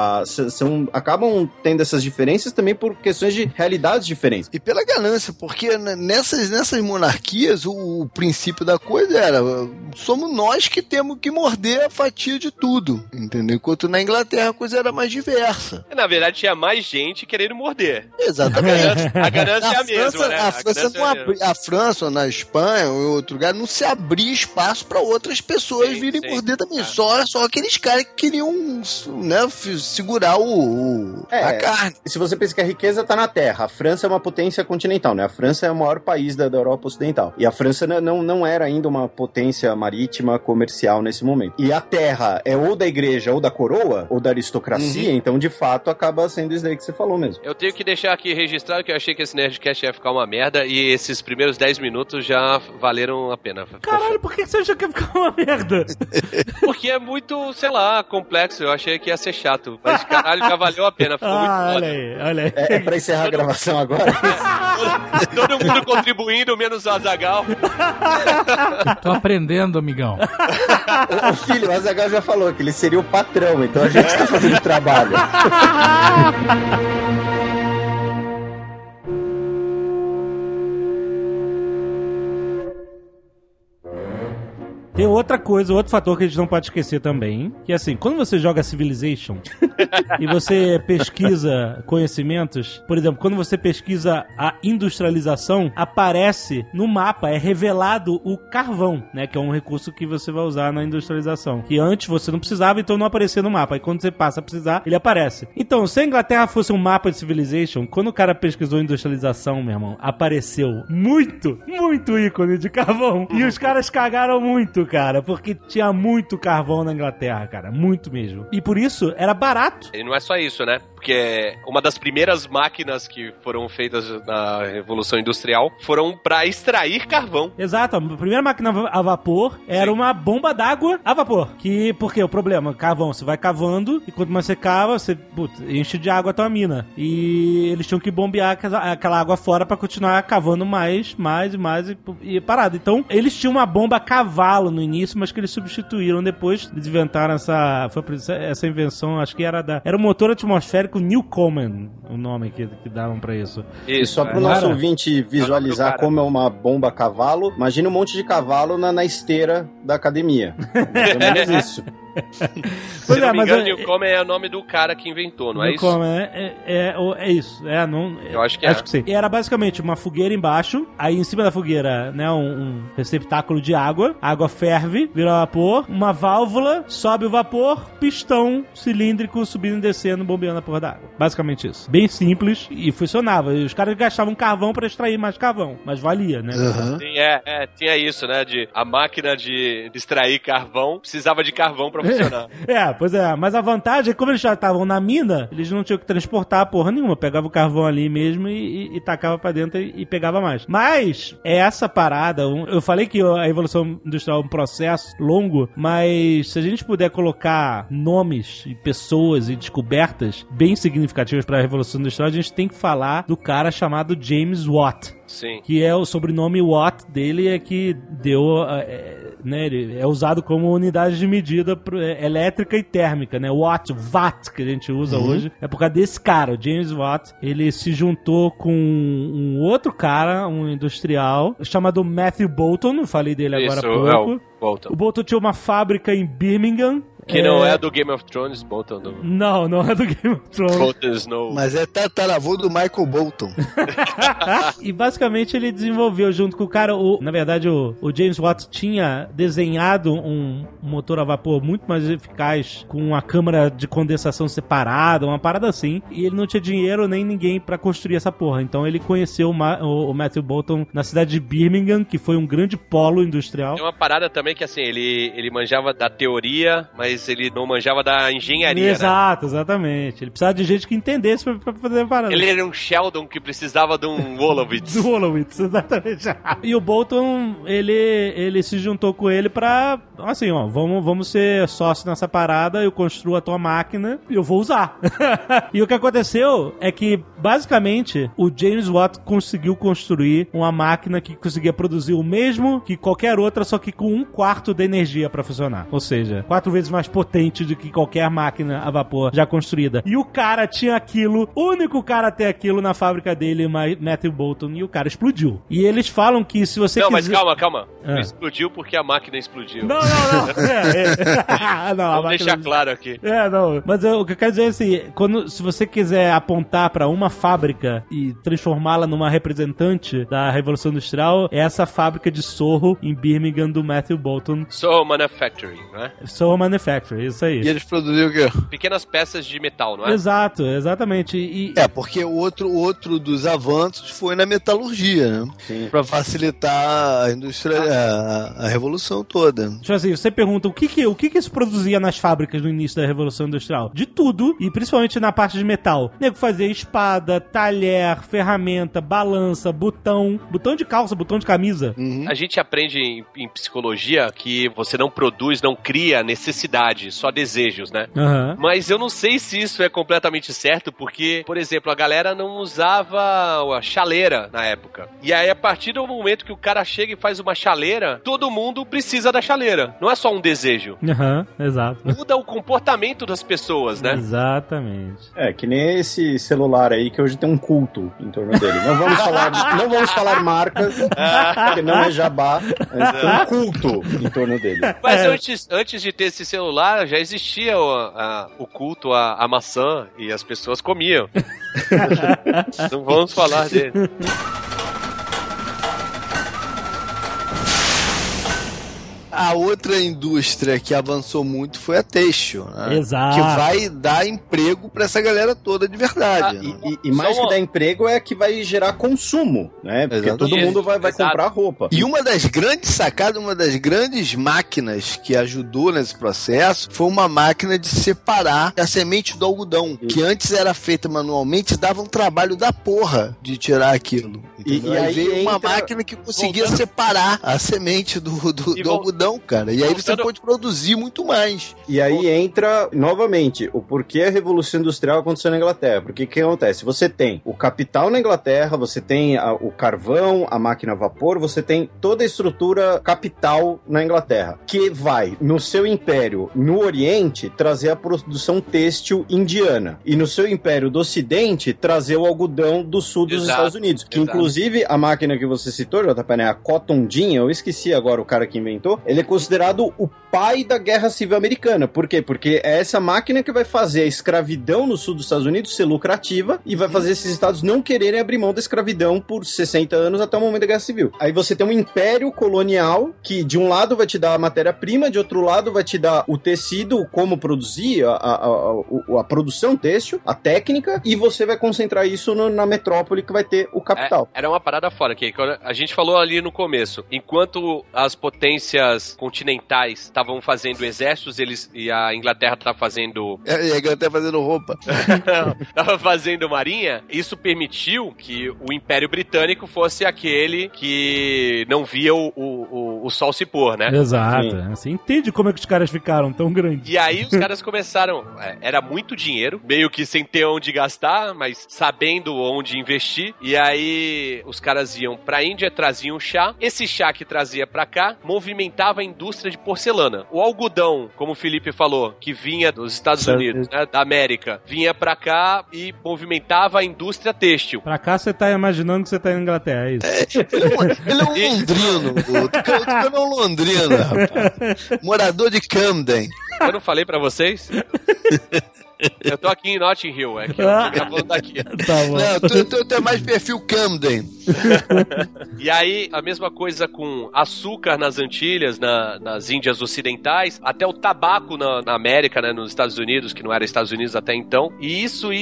acabam tendo essas diferenças também por questões de realidades diferentes. E pela ganância, porque nessas monarquias o princípio da coisa era somos nós que temos que morder a fatia de tudo, entendeu? Enquanto na Inglaterra a coisa era mais diversa. Na verdade tinha mais gente querendo morder. Exatamente. A ganância é a mesma, né? A França, na Espanha ou em outro lugar, não se abria espaço para outras pessoas virem morder também. Só aqueles caras que queriam, né, segurar a carne. Se você pensa que a riqueza está na terra, a França é uma potência continental, né? A França é o maior país da Europa Ocidental. E a França não era ainda uma potência marítima comercial nesse momento. E a terra é ou da igreja ou da coroa, ou da aristocracia, então de fato acaba sendo isso daí que você falou mesmo. Eu tenho que deixar aqui registrado que eu achei que esse Nerdcast ia ficar uma merda e esses primeiros 10 minutos já valeram a pena. Caralho, por que você achou que ia ficar uma merda? Porque é muito, sei lá, complexo. Eu achei que ia ser chato. Mas caralho, já valeu a pena. Ficou muito foda. Olha aí. É pra encerrar a gravação agora? Todo mundo contribuindo, menos o Azaghal. Tô aprendendo, amigão. O filho, o Azaghal já falou que ele seria o patrão, então a gente tá fazendo o trabalho. Tem outra coisa, outro fator que a gente não pode esquecer também, que é assim, quando você joga Civilization e você pesquisa conhecimentos, por exemplo, quando você pesquisa a industrialização, aparece no mapa, é revelado o carvão, né, que é um recurso que você vai usar na industrialização, que antes você não precisava, então não aparecia no mapa, e quando você passa a precisar, ele aparece. Então, se a Inglaterra fosse um mapa de Civilization, quando o cara pesquisou industrialização, meu irmão, apareceu muito ícone de carvão, e os caras cagaram muito, cara, porque tinha muito carvão na Inglaterra, cara, muito mesmo. E por isso, era barato. E não é só isso, né? porque uma das primeiras máquinas que foram feitas na Revolução Industrial foram para extrair carvão. Exato, a primeira máquina a vapor era uma bomba d'água a vapor. Por quê? O problema, carvão, você vai cavando e quanto mais você cava, você enche de água a tua mina. E eles tinham que bombear aquela água fora pra continuar cavando mais e parado. Então, eles tinham uma bomba a cavalo no início, mas que eles substituíram depois. Eles inventaram essa invenção, acho que era o motor atmosférico Newcomen, o nome que davam pra isso. E só pro nosso ouvinte visualizar como é uma bomba a cavalo, imagina um monte de cavalo na esteira da academia. Mais ou menos isso. Se não me engano, Newcomen é o nome do cara que inventou, não é isso? É isso. Eu acho que Acho que sim. E era basicamente uma fogueira embaixo, aí em cima da fogueira, né, um receptáculo de água, a água ferve, vira vapor, uma válvula, sobe o vapor, pistão cilíndrico subindo e descendo, bombeando a porra d'água. Basicamente isso. Bem simples e funcionava. E os caras gastavam carvão pra extrair mais carvão, mas valia, né? Uhum. Sim, tinha isso, né, a máquina de extrair carvão precisava de carvão pra funcionar. Pois é. Mas a vantagem é que como eles já estavam na mina, eles não tinham que transportar porra nenhuma. Pegava o carvão ali mesmo e tacava pra dentro e pegava mais. Mas essa parada, eu falei que a Revolução Industrial é um processo longo, mas se a gente puder colocar nomes e pessoas e descobertas bem significativas pra Revolução Industrial, a gente tem que falar do cara chamado James Watt. Sim. Que é o sobrenome Watt dele, é que deu, né, ele é usado como unidade de medida elétrica e térmica, né? Watt, que a gente usa hoje, é por causa desse cara, o James Watt. Ele se juntou com um outro cara, um industrial, chamado Matthew Bolton, eu falei dele agora há pouco. Bolton. O Bolton tinha uma fábrica em Birmingham. Que não é do Game of Thrones, Bolton. Não é do Game of Thrones. Bolton Snow. Mas é tataravô do Michael Bolton. E basicamente ele desenvolveu junto com o cara, na verdade o James Watt tinha desenhado um motor a vapor muito mais eficaz, com uma câmara de condensação separada, uma parada assim, e ele não tinha dinheiro nem ninguém pra construir essa porra. Então ele conheceu o Matthew Bolton na cidade de Birmingham, que foi um grande polo industrial. Tem uma parada também que assim, ele manjava da teoria, mas ele não manjava da engenharia, Exato, né? Exatamente. Ele precisava de gente que entendesse pra fazer a parada. Ele era um Sheldon que precisava de um Wolowitz. Do Wolowitz, exatamente. E o Bolton, ele se juntou com ele pra, assim, ó, vamos ser sócios nessa parada, eu construo a tua máquina e eu vou usar. E o que aconteceu é que, basicamente, o James Watt conseguiu construir uma máquina que conseguia produzir o mesmo que qualquer outra, só que com 1/4 da energia pra funcionar. Ou seja, 4 vezes mais potente do que qualquer máquina a vapor já construída. E o cara tinha aquilo, o único cara a ter aquilo na fábrica dele, Matthew Bolton, e o cara explodiu. E eles falam que se você quiser... mas calma. Não explodiu porque a máquina explodiu. Não. Vamos deixar claro aqui. Não. Mas o que eu quero dizer é assim, se você quiser apontar pra uma fábrica e transformá-la numa representante da Revolução Industrial, é essa fábrica de Soho em Birmingham do Matthew Bolton. Soho Manufacturing, né? Soho Manufacturing, isso aí. E eles produziam o quê? Pequenas peças de metal, não é? Exato, exatamente. Porque o outro dos avanços foi na metalurgia, né? Sim. Pra facilitar a indústria, a revolução toda. Tipo assim, você pergunta o que se produzia nas fábricas no início da Revolução Industrial? De tudo, e principalmente na parte de metal. O nego fazia espada, talher, ferramenta, balança, botão de calça, botão de camisa. Uhum. A gente aprende em psicologia que você não produz, não cria necessidade, só desejos, né? Uhum. Mas eu não sei se isso é completamente certo, porque, por exemplo, a galera não usava a chaleira na época. E aí, a partir do momento que o cara chega e faz uma chaleira, todo mundo precisa da chaleira. Não é só um desejo. Exato. Muda o comportamento das pessoas, né? Exatamente. Que nem esse celular aí que hoje tem um culto em torno dele. Não vamos falar marcas, porque não é jabá, mas tem um culto em torno dele. Mas antes de ter esse celular, já existia o culto à maçã e as pessoas comiam. Não vamos falar dele. a outra indústria que avançou muito foi a têxtil, né? Exato. Que vai dar emprego pra essa galera toda de verdade. E mais que dar emprego é que vai gerar consumo, né? Porque Exato. todo mundo vai Exato. comprar roupa. E uma das grandes sacadas, uma das grandes máquinas que ajudou nesse processo foi uma máquina de separar a semente do algodão, que antes era feita manualmente, dava um trabalho da porra de tirar aquilo. E aí veio uma entra- máquina que conseguia separar a semente do algodão, cara. E aí você pode produzir muito mais. E aí entra, novamente, o porquê a Revolução Industrial aconteceu na Inglaterra. Porque o que acontece? Você tem o capital na Inglaterra, você tem o carvão, a máquina a vapor, você tem toda a estrutura capital na Inglaterra, que vai, no seu império no Oriente, trazer a produção têxtil indiana. E no seu império do Ocidente, trazer o algodão do sul dos Exato, Estados Unidos. Que, exato. inclusive, a máquina que você citou, JP, né, a Cotton Gin, eu esqueci agora o cara que inventou, ele é considerado o pai da Guerra Civil Americana. Por quê? Porque é essa máquina que vai fazer a escravidão no sul dos Estados Unidos ser lucrativa e vai fazer esses estados não quererem abrir mão da escravidão por 60 anos até o momento da Guerra Civil. Aí você tem um império colonial que de um lado vai te dar a matéria-prima, de outro lado vai te dar o tecido, como produzir a produção têxtil, a técnica, e você vai concentrar isso na metrópole que vai ter o capital. Era uma parada fora, que a gente falou ali no começo. Enquanto as potências continentais estavam fazendo exércitos, e a Inglaterra estava fazendo... E a Inglaterra fazendo roupa. Tava fazendo marinha, isso permitiu que o Império Britânico fosse aquele que não via o sol se pôr, né? Exato. Sim. Você entende como é que os caras ficaram tão grandes. E aí os caras começaram, era muito dinheiro, meio que sem ter onde gastar, mas sabendo onde investir. E aí os caras iam pra Índia, traziam chá. Esse chá que trazia pra cá movimentava a indústria de porcelana. O algodão, como o Felipe falou, que vinha dos Estados Unidos, né, da América, vinha pra cá e movimentava a indústria têxtil. Pra cá você tá imaginando que você tá na Inglaterra, é isso? Ele é um londrino. O Tucano é um londrino, rapaz. Morador de Camden. Eu não falei pra vocês? Eu tô aqui em Notting Hill, é que eu tô gravando daqui. Tá bom. Não, tu é mais perfil Camden. E aí, a mesma coisa com açúcar nas Antilhas, nas Índias Ocidentais, até o tabaco na América, né, nos Estados Unidos, que não era Estados Unidos até então. E isso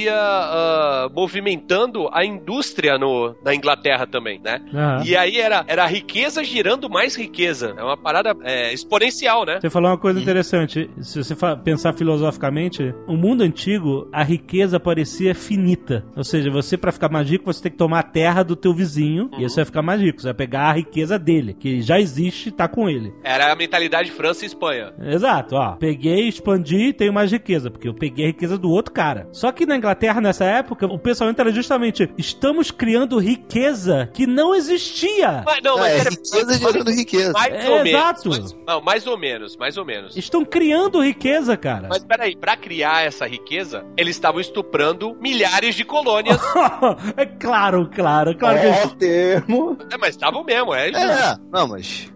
ia movimentando a indústria na Inglaterra também, né? Aham. E aí era riqueza girando mais riqueza. É uma parada exponencial, né? Você falou uma coisa interessante. Se você pensar filosoficamente, o mundo antigo, a riqueza parecia finita. Ou seja, você pra ficar mais rico, você tem que tomar a terra do teu vizinho e aí você vai ficar mais rico. Você vai pegar a riqueza dele, que já existe e tá com ele. Era a mentalidade França e Espanha. Exato, ó. Peguei, expandi e tenho mais riqueza, porque eu peguei a riqueza do outro cara. Só que na Inglaterra, nessa época, o pensamento era justamente, estamos criando riqueza que não existia. Mas, não, mas era Riqueza gerando riqueza. mais ou menos. Exato. Não, mais ou menos. Estão criando riqueza, cara. Mas peraí, pra criar essa riqueza, eles estavam estuprando milhares de colônias. É claro que É o termo. Mas estavam mesmo, Não, mas...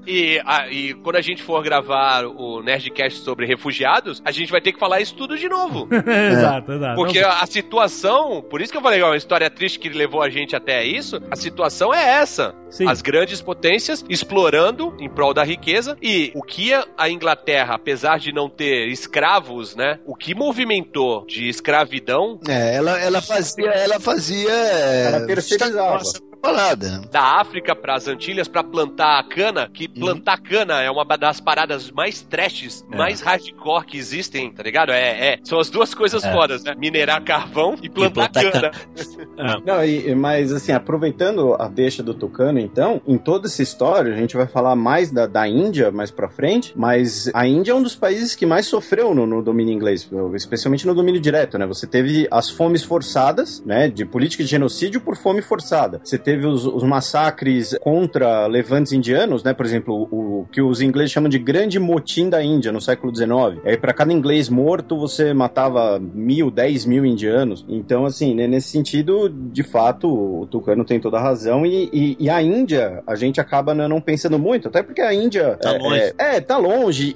E quando a gente for gravar o Nerdcast sobre refugiados, a gente vai ter que falar isso tudo de novo. Exato. Porque a situação, por isso que eu falei, ó, uma história triste que levou a gente até isso, a situação é essa. Sim. As grandes potências explorando em prol da riqueza, e o que a Inglaterra, apesar de não ter escravos, né, o que movimentou de escravidão... Ela fazia... Ela terceirizava. Parada. Da África para as Antilhas para plantar a cana, que plantar cana é uma das paradas mais trashes, mais hardcore que existem, tá ligado? São as duas coisas fodas, né? Minerar carvão e plantar cana. Não, mas assim, aproveitando a deixa do Tucano, então, em toda essa história, a gente vai falar mais da Índia mais pra frente, mas a Índia é um dos países que mais sofreu no domínio inglês, especialmente no domínio direto, né? Você teve as fomes forçadas, né? De política de genocídio por fome forçada. Você teve os massacres contra levantes indianos, né? Por exemplo, o que os ingleses chamam de grande motim da Índia no século XIX. Aí, para cada inglês morto, você matava 1.000, 10.000 indianos. Então, assim, né, nesse sentido, de fato, o Tucano tem toda a razão. E a Índia, a gente acaba não pensando muito, até porque a Índia tá longe. Tá longe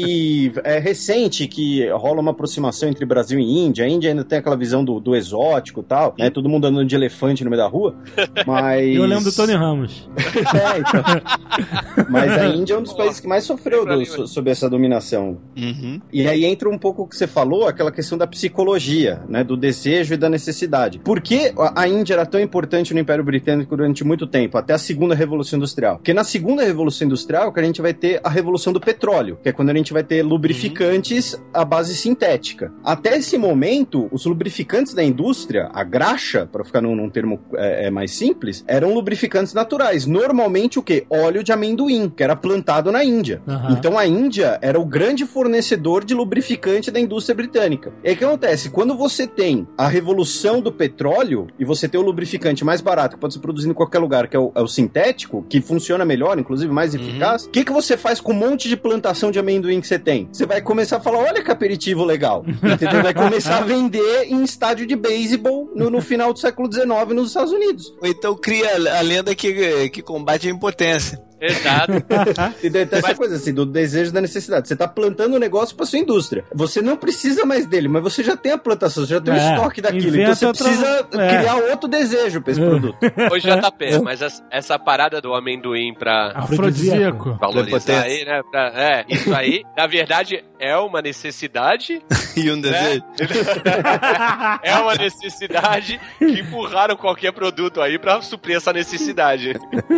e é recente que rola uma aproximação entre Brasil e Índia. A Índia ainda tem aquela visão do exótico e tal, né? Todo mundo andando de elefante no meio da rua. Mas... Eu lembro do Tony Ramos. Então. Mas a Índia um dos países que mais sofreu sob essa dominação. E aí entra um pouco o que você falou, aquela questão da psicologia, né, do desejo e da necessidade. Por que a Índia era tão importante no Império Britânico durante muito tempo, até a Segunda Revolução Industrial? Porque na Segunda Revolução Industrial que a gente vai ter a Revolução do Petróleo, que é quando a gente vai ter lubrificantes à base sintética. Até esse momento, os lubrificantes da indústria, a graxa, para ficar num termo mais simples, eram lubrificantes naturais. Normalmente o quê? Óleo de amendoim, que era plantado na Índia. Então a Índia era o grande fornecedor de lubrificante da indústria britânica. E aí o que acontece? Quando você tem a revolução do petróleo e você tem o lubrificante mais barato, que pode ser produzido em qualquer lugar, que é o sintético, que funciona melhor, inclusive mais eficaz, o que você faz com um monte de plantação de amendoim que você tem? Você vai começar a falar, olha que aperitivo legal. Entendeu? Vai começar a vender em estádio de beisebol no final do século XIX nos Estados Unidos. Ou então cria a lenda que combate a impotência. Exato. Então, essa coisa assim, do desejo da necessidade. Você tá plantando um negócio pra sua indústria. Você não precisa mais dele, mas você já tem a plantação, você já tem o estoque daquilo. Então você precisa criar outro desejo pra esse produto. Ô, JP, mas essa parada do amendoim pra afrodisíaco, valorizar aí, né? Isso aí, na verdade, é uma necessidade. E um desejo. É uma necessidade que empurraram qualquer produto aí pra suprir essa necessidade.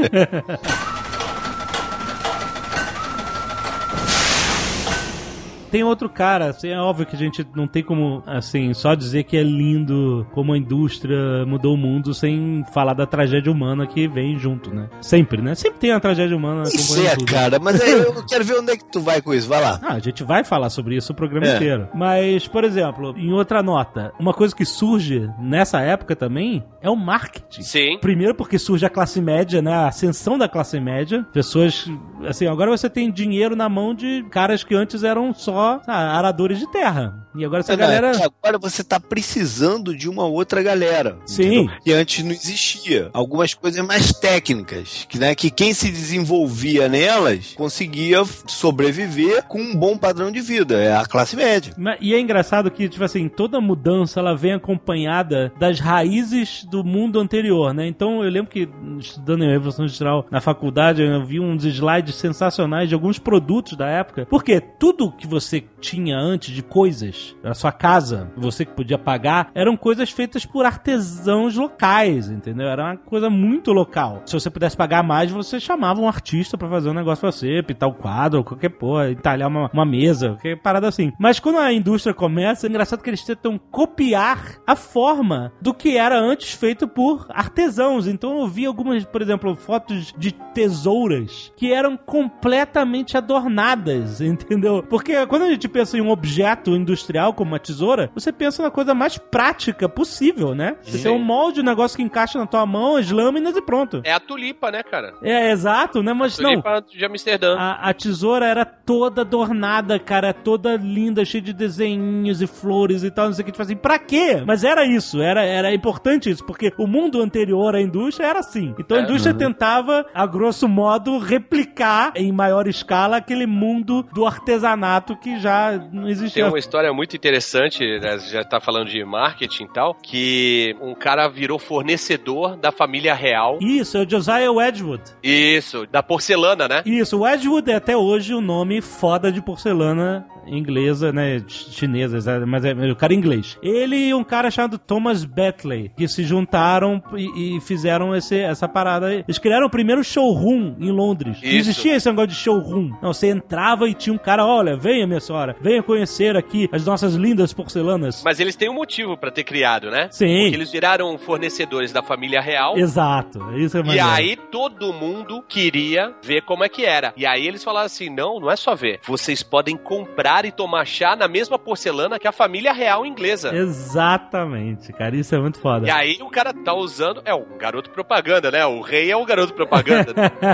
Tem outro cara, assim, é óbvio que a gente não tem como, assim, só dizer que é lindo como a indústria mudou o mundo sem falar da tragédia humana que vem junto, né? Sempre, né? Sempre tem a tragédia humana. Isso cara, mas eu quero ver onde é que tu vai com isso, vai lá. A gente vai falar sobre isso o programa inteiro. Mas, por exemplo, em outra nota, uma coisa que surge nessa época também é o marketing. Sim. Primeiro porque surge a classe média, né? A ascensão da classe média. Pessoas, assim, agora você tem dinheiro na mão de caras que antes eram só aradores de terra. E agora essa galera... Agora você tá precisando de uma outra galera. Sim. Entendeu? Que antes não existia. Algumas coisas mais técnicas, que quem se desenvolvia nelas conseguia sobreviver com um bom padrão de vida. É a classe média. E é engraçado que, tipo assim, toda mudança ela vem acompanhada das raízes do mundo anterior, né? Então eu lembro que, estudando em Revolução Industrial na faculdade, eu vi uns slides sensacionais de alguns produtos da época. Porque tudo que você tinha antes de coisas, a sua casa, você que podia pagar, eram coisas feitas por artesãos locais, entendeu? Era uma coisa muito local. Se você pudesse pagar mais, você chamava um artista pra fazer um negócio pra você, pintar um quadro, qualquer porra, entalhar uma mesa, qualquer parada assim. Mas quando a indústria começa, é engraçado que eles tentam copiar a forma do que era antes feito por artesãos. Então eu vi algumas, por exemplo, fotos de tesouras que eram completamente adornadas, entendeu? Porque quando a gente pensa em um objeto industrial como uma tesoura, você pensa na coisa mais prática possível, né? Você tem um molde, um negócio que encaixa na tua mão, as lâminas e pronto. É a tulipa, né, cara? É, exato, né? Mas a tulipa de Amsterdã. A tesoura era toda adornada, cara, toda linda, cheia de desenhinhos e flores e tal, não sei o que. Tipo assim, pra quê? Mas era isso, era importante isso, porque o mundo anterior à indústria era assim. Então a indústria tentava, a grosso modo, replicar em maior escala aquele mundo do artesanato que já não existia. Tem uma história muito interessante, né? Já tá falando de marketing e tal, que um cara virou fornecedor da família real. Isso, é o Josiah Wedgwood. Isso, da porcelana, né? Isso, o Wedgwood é até hoje o nome foda de porcelana inglesa, né, chinesa, mas é o cara inglês. Ele e um cara chamado Thomas Bentley, que se juntaram e fizeram essa parada. Eles criaram o primeiro showroom em Londres. Isso. Não existia esse negócio de showroom. Não, você entrava e tinha um cara, olha, venha minha senhora, venha conhecer aqui as nossas lindas porcelanas. Mas eles têm um motivo pra ter criado, né? Sim. Porque eles viraram fornecedores da família real. Exato. Isso é e aí todo mundo queria ver como é que era. E aí eles falaram assim, não é só ver. Vocês podem comprar e tomar chá na mesma porcelana que a família real inglesa. Exatamente, cara. Isso é muito foda. E aí o cara tá usando... É um garoto propaganda, né? O rei é o garoto propaganda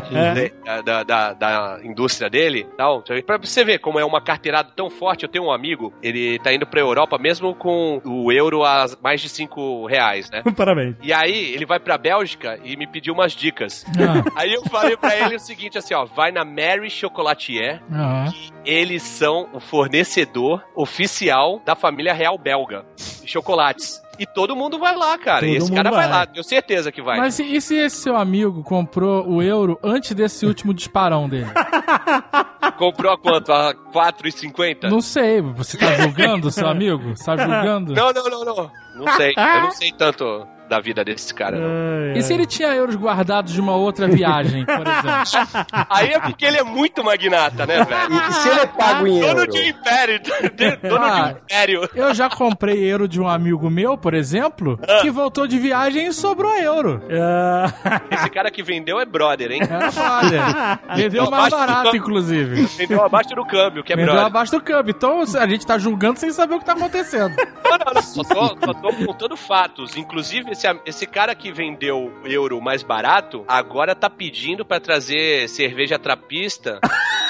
da indústria dele. Tal. Pra você ver como é uma carteirada tão forte. Eu tenho um amigo, ele tá indo pra Europa mesmo com o euro a mais de R$5, né? Parabéns. E aí ele vai pra Bélgica e me pediu umas dicas. Aí eu falei pra ele o seguinte, assim, ó, vai na Mary Chocolatier, eles são o fornecedor oficial da família real belga de chocolates. E todo mundo vai lá, cara. Todo E esse mundo cara vai vai. lá, tenho certeza que vai. Mas e se esse seu amigo comprou o euro antes desse último disparão dele? Comprou a quanto? A 4,50? Não sei, você tá julgando seu amigo? Você tá julgando? Não. Não sei. Eu não sei tanto da vida desse cara, não. E se ele tinha euros guardados de uma outra viagem, por exemplo? Aí é porque ele é muito magnata, né, velho? E se ele é pago em Dono euro? de um império. Dono de um império. Eu já comprei euro de um amigo meu, por exemplo, que voltou de viagem e sobrou euro. Esse cara que vendeu é brother, hein? Era brother. Vendeu mais Abaixo do barato, câmbio. inclusive. Vendeu abaixo do câmbio, que é Vendeu brother. abaixo do câmbio. Então a gente tá julgando sem saber o que tá acontecendo. Não. Só tô contando fatos. Inclusive, esse cara que vendeu euro mais barato, agora tá pedindo pra trazer cerveja trapista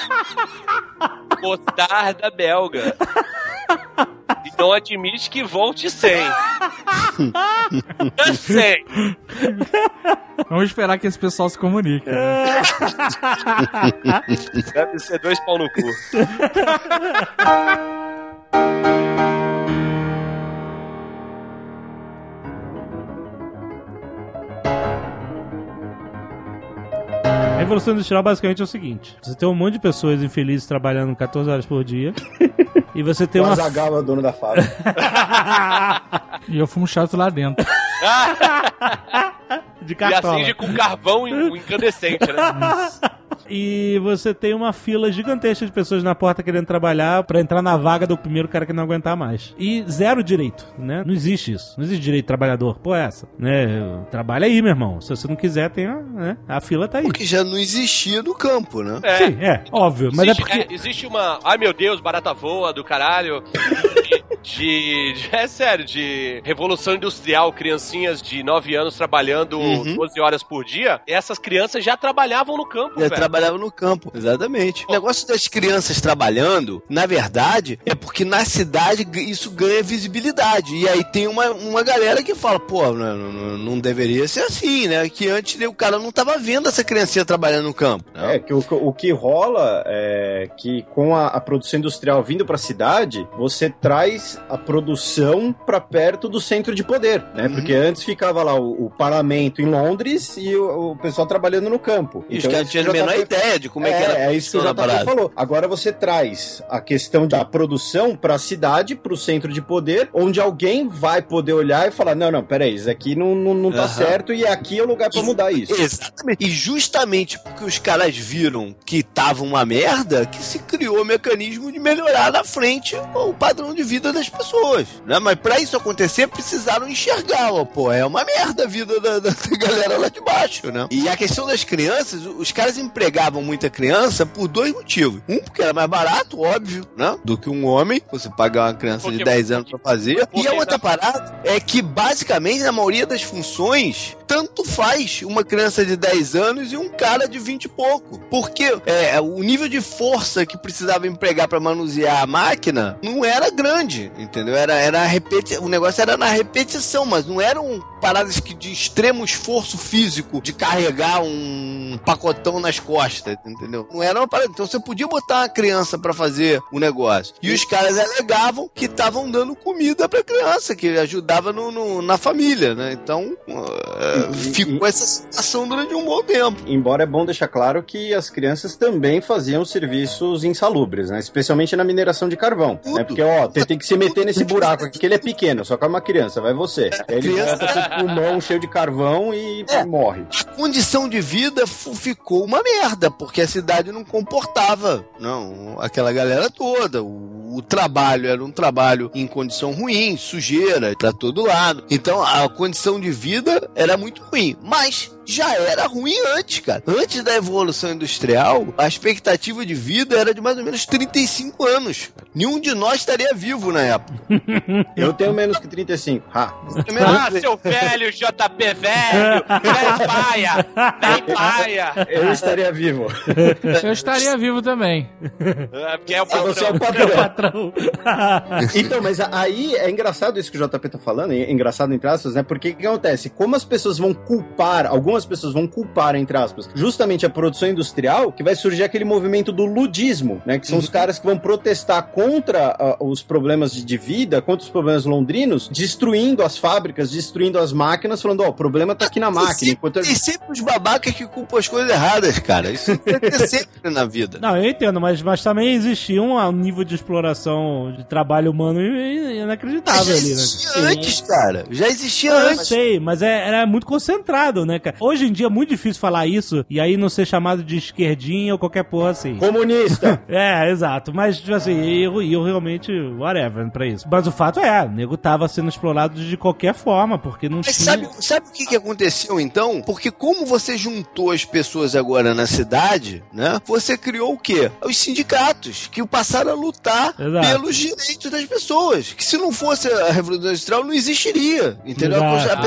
Mostarda belga. E não admite que volte sem. Eu sei. Vamos esperar que esse pessoal se comunique. Né? Deve ser 2 pau no cu. A Revolução Industrial basicamente é o seguinte: você tem um monte de pessoas infelizes trabalhando 14 horas por dia. E você tem O uma. Azaghal é o dono da fábrica. E eu fumo chato lá dentro. De E cartola. acende com carvão incandescente, né? E você tem uma fila gigantesca de pessoas na porta querendo trabalhar pra entrar na vaga do primeiro cara que não aguentar mais. E zero direito, né? Não existe isso. Não existe direito de trabalhador. Pô, essa. Né? Trabalha aí, meu irmão. Se você não quiser, tem a fila tá aí. Porque já não existia no campo, né? Sim, óbvio. Mas Existe, é porque... existe uma... Ai, meu Deus, barata voa do caralho. É sério, de revolução industrial, criancinhas de 9 anos trabalhando 12 horas por dia. Essas crianças já trabalhavam no campo, Já velho. trabalhava no campo, exatamente. O negócio das crianças trabalhando, na verdade, é porque na cidade isso ganha visibilidade. E aí tem uma galera que fala, pô, não deveria ser assim, né? Que antes o cara não tava vendo essa criancinha trabalhando no campo. Né? É, que o que rola é que com a produção industrial vindo pra cidade, você traz a produção pra perto do centro de poder, né? Porque antes ficava lá o parlamento em Londres e o pessoal trabalhando no campo. E os caras tinham a menor ideia de como é que era. É isso que o JP falou. Agora você traz a questão da produção pra cidade, pro centro de poder, onde alguém vai poder olhar e falar, não, peraí, isso aqui não tá certo e aqui é o lugar pra mudar isso. Exatamente. E justamente porque os caras viram que tava uma merda, que se criou o mecanismo de melhorar na frente o padrão de vida das pessoas, né? Mas pra isso acontecer, precisaram enxergar, ó, pô, é uma merda a vida da galera lá de baixo, né? E a questão das crianças, os caras empregavam muita criança por 2 motivos. Um, porque era mais barato, óbvio, né? Do que um homem, você pagar uma criança de 10 anos pra fazer. E a outra parada é que, basicamente, na maioria das funções, tanto faz uma criança de 10 anos e um cara de 20 e pouco. Porque o nível de força que precisava empregar pra manusear a máquina não era grande, entendeu? O negócio era na repetição, mas não eram paradas de extremo esforço físico de carregar um pacotão nas costas, entendeu? Não era uma parada. Então você podia botar uma criança pra fazer o negócio. E os caras alegavam que estavam dando comida pra criança, que ajudava na família, né? Então ficou essa situação durante um bom tempo. Embora é bom deixar claro que as crianças também faziam serviços insalubres, né? Especialmente na mineração de carvão. Né? Porque, tem que se meter nesse buraco aqui, que ele é pequeno, só que é uma criança, vai você. Aí ele volta com o pulmão cheio de carvão e morre. A condição de vida ficou uma merda, porque a cidade não comportava, aquela galera toda. O trabalho era um trabalho em condição ruim, sujeira pra todo lado. Então a condição de vida era muito ruim, mas já era ruim antes, cara. Antes da Revolução Industrial, a expectativa de vida era de mais ou menos 35 anos. Nenhum de nós estaria vivo na época. Eu tenho menos que 35. Seu velho, JP velho! Velho paia! Velho paia! Eu estaria vivo. Eu estaria vivo também. Porque é o patrão. Você é o patrão. Então, mas aí é engraçado isso que o JP tá falando, é engraçado entre aspas, né? Porque o que acontece? Como as pessoas vão culpar, algumas as pessoas vão culpar, entre aspas, justamente a produção industrial, que vai surgir aquele movimento do ludismo, né? Que são os caras que vão protestar contra os problemas de vida, contra os problemas londrinos, destruindo as fábricas, destruindo as máquinas, falando, o problema tá aqui na máquina. Tem sempre os babacas que culpam as coisas erradas, cara. Isso vai ter sempre na vida. Não, eu entendo, mas também existia um nível de exploração de trabalho humano inacreditável ali, né? Já existia antes, cara. Já existia antes. Eu sei, mas era muito concentrado, né, cara? Hoje em dia é muito difícil falar isso e aí não ser chamado de esquerdinha ou qualquer porra assim. Comunista! Exato. Mas, tipo assim, eu realmente, whatever, pra isso. Mas o fato o nego tava sendo explorado de qualquer forma, porque não Mas tinha... sabe o que aconteceu, então? Porque como você juntou as pessoas agora na cidade, né? Você criou o quê? Os sindicatos, que passaram a lutar pelos direitos das pessoas. Que se não fosse a Revolução Industrial, não existiria. Entendeu?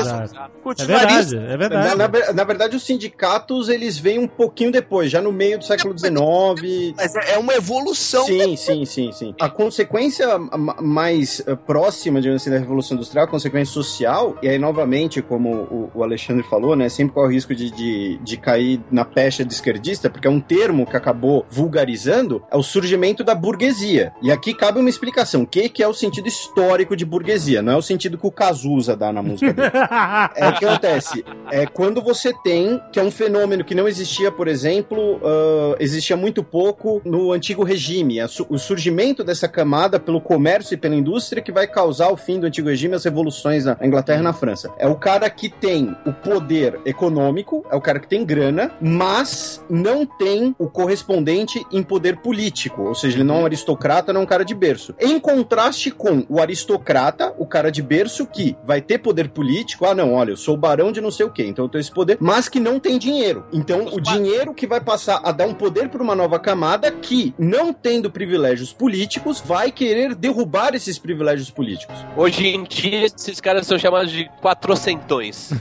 É verdade. Na verdade, os sindicatos, eles vêm um pouquinho depois, já no meio do século XIX. Mas é uma evolução. Sim. A consequência mais próxima, digamos assim, da Revolução Industrial, a consequência social, e aí, novamente, como o Alexandre falou, né, sempre corre o risco de cair na pecha de esquerdista, porque é um termo que acabou vulgarizando, é o surgimento da burguesia. E aqui cabe uma explicação. O que é o sentido histórico de burguesia? Não é o sentido que o Cazuza dá na música dele. O que acontece? É quando você tem, que é um fenômeno que não existia, por exemplo, existia muito pouco no antigo regime. O surgimento dessa camada pelo comércio e pela indústria que vai causar o fim do antigo regime, as revoluções na Inglaterra e na França. É o cara que tem o poder econômico, é o cara que tem grana, mas não tem o correspondente em poder político. Ou seja, ele não é um aristocrata, não é um cara de berço. Em contraste com o aristocrata, o cara de berço que vai ter poder político, olha, eu sou o barão de não sei o quê, então eu tenho esse poder, mas que não tem dinheiro. Então, o dinheiro que vai passar a dar um poder para uma nova camada que, não tendo privilégios políticos, vai querer derrubar esses privilégios políticos. Hoje em dia, esses caras são chamados de quatrocentões.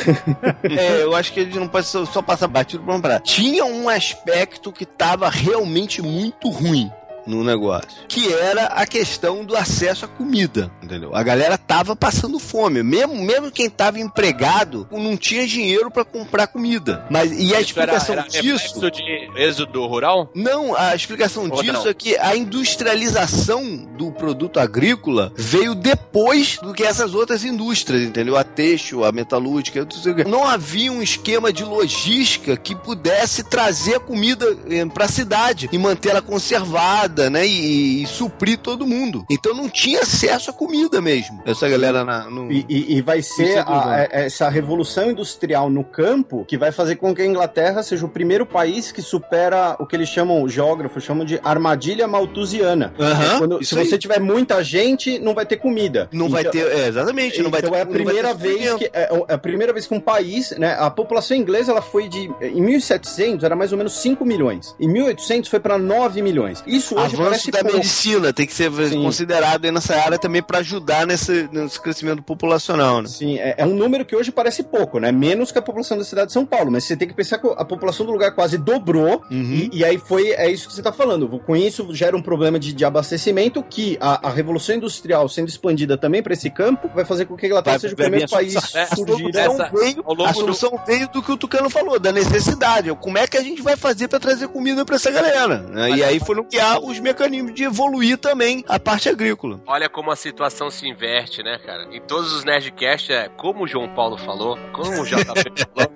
Eu acho que eles não podem só passar batido pra uma parada. Tinha um aspecto que tava realmente muito ruim no negócio, que era a questão do acesso à comida, entendeu? A galera tava passando fome, mesmo quem tava empregado não tinha dinheiro pra comprar comida. Mas e a explicação disso? Reflexo de êxodo rural? Não, a explicação disso é que a industrialização do produto agrícola veio depois do que essas outras indústrias, entendeu? A têxtil, a metalúrgica, não havia um esquema de logística que pudesse trazer a comida pra cidade e manter ela conservada, né, e suprir todo mundo. Então não tinha acesso à comida mesmo. Essa galera E vai ser essa revolução industrial no campo que vai fazer com que a Inglaterra seja o primeiro país que supera o que eles chamam, os geógrafos chamam de armadilha malthusiana. Se você tiver muita gente, não vai ter comida. Não vai ter, exatamente. Não vai ter, é a primeira vez que a primeira vez que um país, né, a população inglesa, ela foi em 1700 era mais ou menos 5 milhões. Em 1800 foi para 9 milhões. Isso hoje avanço da medicina tem que ser considerado aí nessa área também para ajudar nesse crescimento populacional, né? Sim, é um número que hoje parece pouco, né? Menos que a população da cidade de São Paulo, mas você tem que pensar que a população do lugar quase dobrou, e aí é isso que você tá falando. Com isso gera um problema de abastecimento que a revolução industrial sendo expandida também para esse campo vai fazer com que a Inglaterra seja o primeiro país a surgir. A solução veio do que o Tucano falou, da necessidade. Como é que a gente vai fazer para trazer comida para essa galera? Né? E aí foram criar os mecanismos de evoluir também a parte agrícola. Olha como a situação se inverte, né, cara? Em todos os Nerdcasts é como o João Paulo falou, como o JP falou.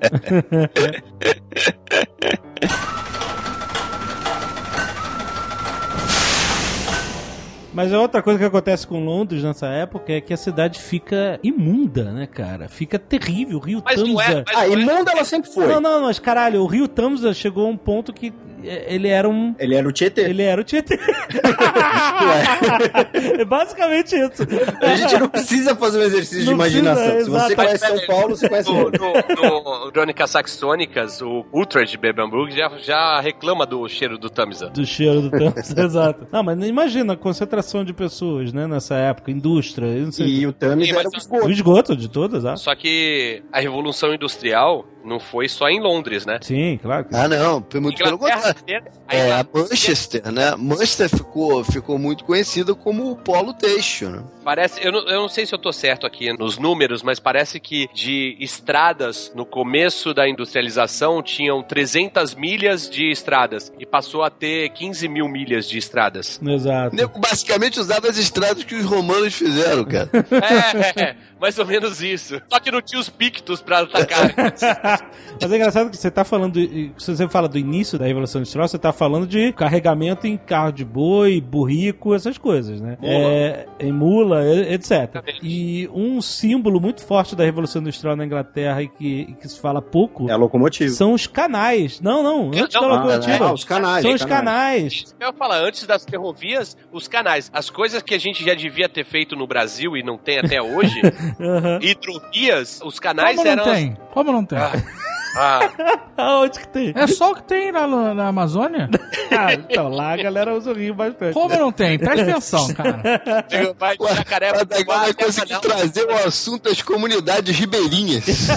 Mas a outra coisa que acontece com Londres nessa época é que a cidade fica imunda, né, cara? Fica terrível. O rio Tamsa... imunda ela sempre foi. Não, mas caralho, o rio Tamsa chegou a um ponto que ele era um... Ele era o Tietê. Ele era o Tietê. É basicamente isso. A gente não precisa fazer um exercício de imaginação. Se você conhece São Paulo, você conhece no Crônicas Saxônicas, o Uhtred de Bebamburg já reclama do cheiro do Tamsa. Do cheiro do Tamsa, exato. Não, mas imagina a concentração de pessoas, né, nessa época, indústria. Não sei e o Tamsa era o esgoto. O esgoto de todas, Só que a Revolução Industrial não foi só em Londres, né? Sim, claro. Ah, não, foi muito pelo contrário. A Inglaterra- Manchester, né? Manchester ficou muito conhecida como o polo têxtil, né? Parece, eu não sei se eu tô certo aqui nos números, mas parece que de estradas no começo da industrialização tinham 300 milhas de estradas e passou a ter 15 mil milhas de estradas. Exato. O nego basicamente usava as estradas que os romanos fizeram, cara. Mais ou menos isso. Só que não tinha os pictos pra atacar. Mas é engraçado que você tá falando, se você fala do início da Revolução Industrial, você tá falando de carregamento em carro de boi, burrico, essas coisas, né? Em mula, etc. E um símbolo muito forte da Revolução Industrial na Inglaterra e que se fala pouco É a locomotiva. são os canais. Não, antes da locomotiva. os canais. São os canais. Eu ia falar, antes das ferrovias, os canais. As coisas que a gente já devia ter feito no Brasil e não tem até hoje, hidrovias, os canais Como eram... não tem? Como não tem? Aonde que tem? É só o que tem na Amazônia? Então, lá a galera usa o rio bastante. Como não tem? Presta atenção, cara. Vai de Jacaré Mas pro agora vai até conseguir Manaus. trazer o assunto das comunidades ribeirinhas.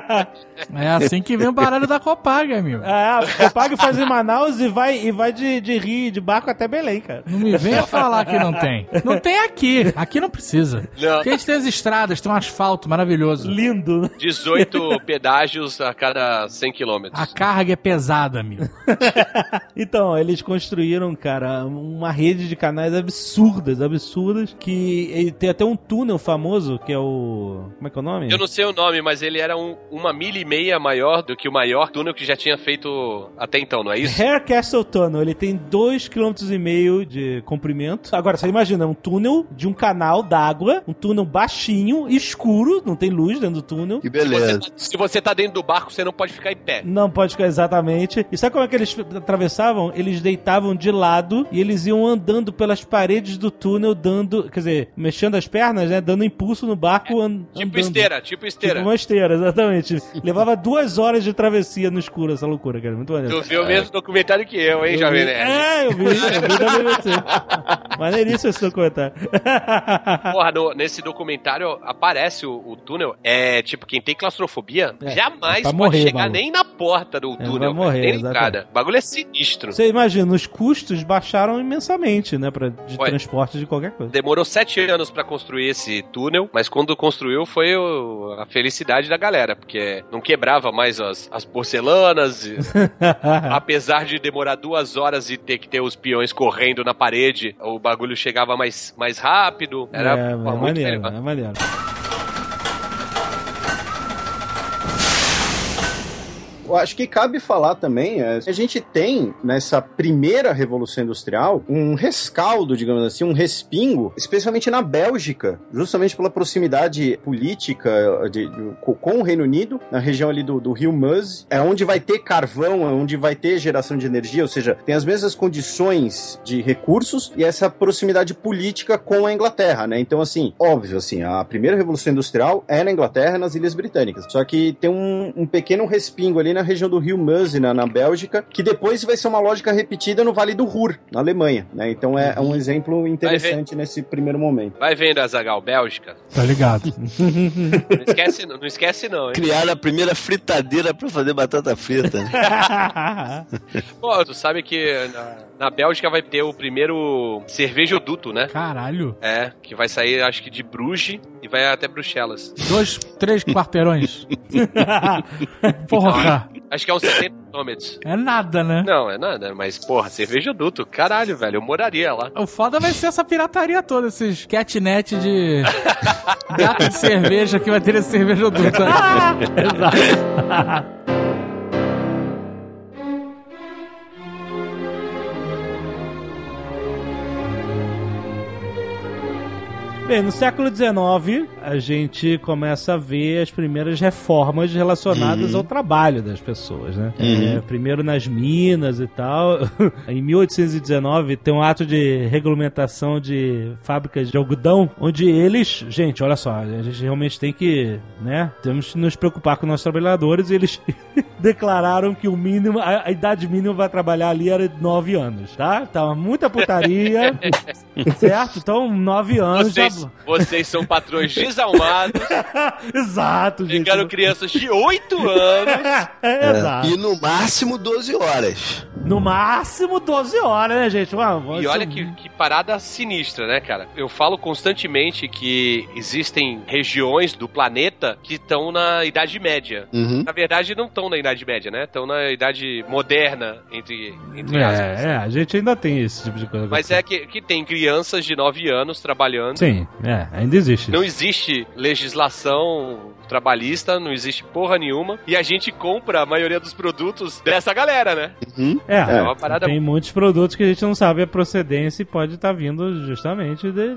É assim que vem o baralho da Copag, amigo. O Copag faz em Manaus e vai de rio, de barco até Belém, cara. Não me venha falar que não tem. Não tem aqui. Aqui não precisa. Não. Porque a gente tem as estradas, tem um asfalto maravilhoso. Lindo, né? 18 pedágios a cada 100 quilômetros. A carga é pesada, amigo. Então, eles construíram, cara, uma rede de canais absurdas, que tem até um túnel famoso, que é o... Como é que é o nome? Eu não sei o nome, mas ele era 1,5 milha maior do que o maior túnel que já tinha feito até então, não é isso? Hare Castle Tunnel, ele tem 2,5 km de comprimento. Agora, você imagina, um túnel de um canal d'água, um túnel baixinho, escuro, não tem luz dentro do túnel. Que beleza. Se você tá dentro do barco, você não pode ficar em pé. Não pode ficar exatamente. E sabe como é que eles atravessavam? Eles deitavam de lado e eles iam andando pelas paredes do túnel, quer dizer, mexendo as pernas, né? Dando impulso no barco. Tipo esteira. Tipo uma esteira, exatamente. Levava 2 horas de travessia no escuro, essa loucura, cara. Muito maneiro. Tu viu o mesmo documentário que eu, hein, Jovem Nerd? Eu vi da BBC. Maneiríssimo esse documentário. Porra, nesse documentário aparece o túnel. É, tipo, quem tem claustrofobia jamais pra pode morrer, chegar maluco. nem na porta do túnel. vai morrer, nem na exatamente. entrada. O bagulho é sinistro. Você imagina, os custos baixaram imensamente, né? De Ué. transporte de qualquer coisa. Demorou 7 anos pra construir esse túnel, mas quando construiu foi a felicidade da galera, porque não quebrava mais as porcelanas, e, apesar de demorar 2 horas e ter que ter os peões correndo na parede, o bagulho chegava mais rápido, era muito maneiro, legal. é maneiro. Eu acho que cabe falar também, a gente tem nessa primeira Revolução Industrial um rescaldo, digamos assim, um respingo, especialmente na Bélgica, justamente pela proximidade política com o Reino Unido, na região ali do rio Meuse, é onde vai ter carvão, é onde vai ter geração de energia, ou seja, tem as mesmas condições de recursos e essa proximidade política com a Inglaterra, né? Então, assim, óbvio, assim, a primeira Revolução Industrial é na Inglaterra, nas Ilhas Britânicas, só que tem um pequeno respingo ali na região do rio Meuse, na Bélgica, que depois vai ser uma lógica repetida no Vale do Ruhr, na Alemanha, né? Então é um exemplo interessante nesse primeiro momento. Vai vendo, Azaghal, Bélgica. Tá ligado? Não esquece não, hein? Criaram a primeira fritadeira pra fazer batata frita. Pô, tu sabe que na Bélgica vai ter o primeiro cervejoduto, né? Caralho. É, que vai sair, acho que de Bruges e vai até Bruxelas. 2, 3 quarteirões. Porra. Acho que é uns 70 quilômetros. É nada, né? Não, é nada, mas, porra, cervejoduto, caralho, velho, eu moraria lá. O foda vai ser essa pirataria toda, esses catnet de gato de cerveja que vai ter esse cervejoduto. Exato. Bem, no século XIX, a gente começa a ver as primeiras reformas relacionadas ao trabalho das pessoas, né? Primeiro nas minas e tal. Em 1819, tem um ato de regulamentação de fábricas de algodão, onde eles... Gente, olha só, a gente realmente tem que, né? Temos que nos preocupar com nossos trabalhadores, e eles declararam que o mínimo, a idade mínima para trabalhar ali era de 9 anos, tá? Tava muita putaria, certo? Então, 9 anos Vocês Pablo. Vocês são patrões desalmados. Exato, gente. Pegando crianças de 8 anos. Exato. E no máximo 12 horas. No máximo 12 horas, né, gente? E olha que parada sinistra, né, cara? Eu falo constantemente que existem regiões do planeta que estão na Idade Média. Uhum. Na verdade, não estão na Idade Média, né? Estão na Idade Moderna, entre aspas. A gente ainda tem esse tipo de coisa. Mas é que tem crianças de 9 anos trabalhando. Sim, ainda existe. Não existe legislação trabalhista, não existe porra nenhuma. E a gente compra a maioria dos produtos dessa galera, né? Uhum. É uma parada. Tem muitos produtos que a gente não sabe a procedência e pode estar vindo justamente de.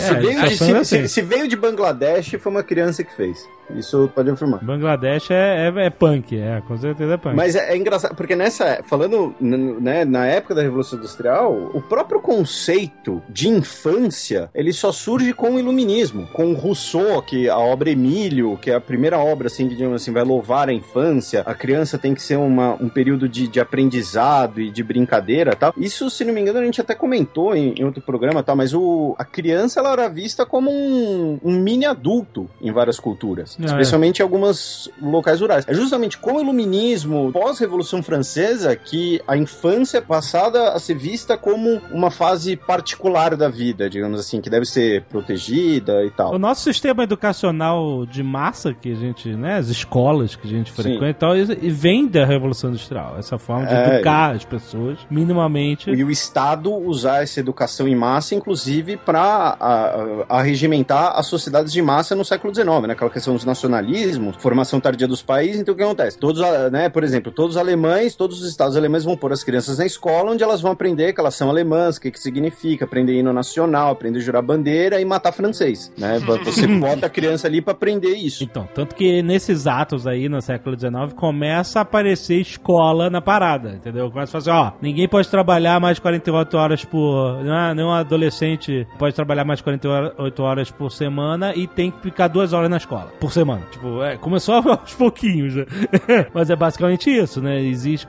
Se veio de Bangladesh, foi uma criança que fez. Isso pode afirmar. Bangladesh é punk, com certeza é punk. Mas é engraçado, porque falando, né, na época da Revolução Industrial, o próprio conceito de infância, ele só surge com o Iluminismo, com Rousseau, que a obra Emílio, que é a primeira obra, assim, que, digamos assim, vai louvar a infância, a criança tem que ser um período de aprendizado e de brincadeira e tal. Isso, se não me engano, a gente até comentou em outro programa, tal, mas a criança, ela era vista como um mini adulto em várias culturas. Especialmente em alguns locais rurais. É justamente com o Iluminismo, pós-Revolução Francesa, que a infância é passada a ser vista como uma fase particular da vida, digamos assim, que deve ser protegida e tal. O nosso sistema educacional de massa, que a gente, né, as escolas que a gente frequenta e tal, e vem da Revolução Industrial. Essa forma de educar as pessoas, minimamente. E o Estado usar essa educação em massa, inclusive, para arregimentar as sociedades de massa no século XIX, né? Aquela questão dos nacionalismos, formação tardia dos países. Então o que acontece? Todos, né, por exemplo, todos os alemães, todos os estados alemães vão pôr as crianças na escola, onde elas vão aprender que elas são alemãs, o que significa, aprender hino nacional, aprender a jurar bandeira e matar francês, né? Você bota a criança ali pra aprender isso. Então, tanto que nesses atos aí, no século XIX, começa a aparecer escola na parada, entendeu? Começa a falar assim, ninguém pode trabalhar mais 48 horas por... Nenhum adolescente pode trabalhar mais 48 horas por semana e tem que ficar 2 horas na escola por semana. Tipo, começou aos pouquinhos, né? Mas é basicamente isso, né?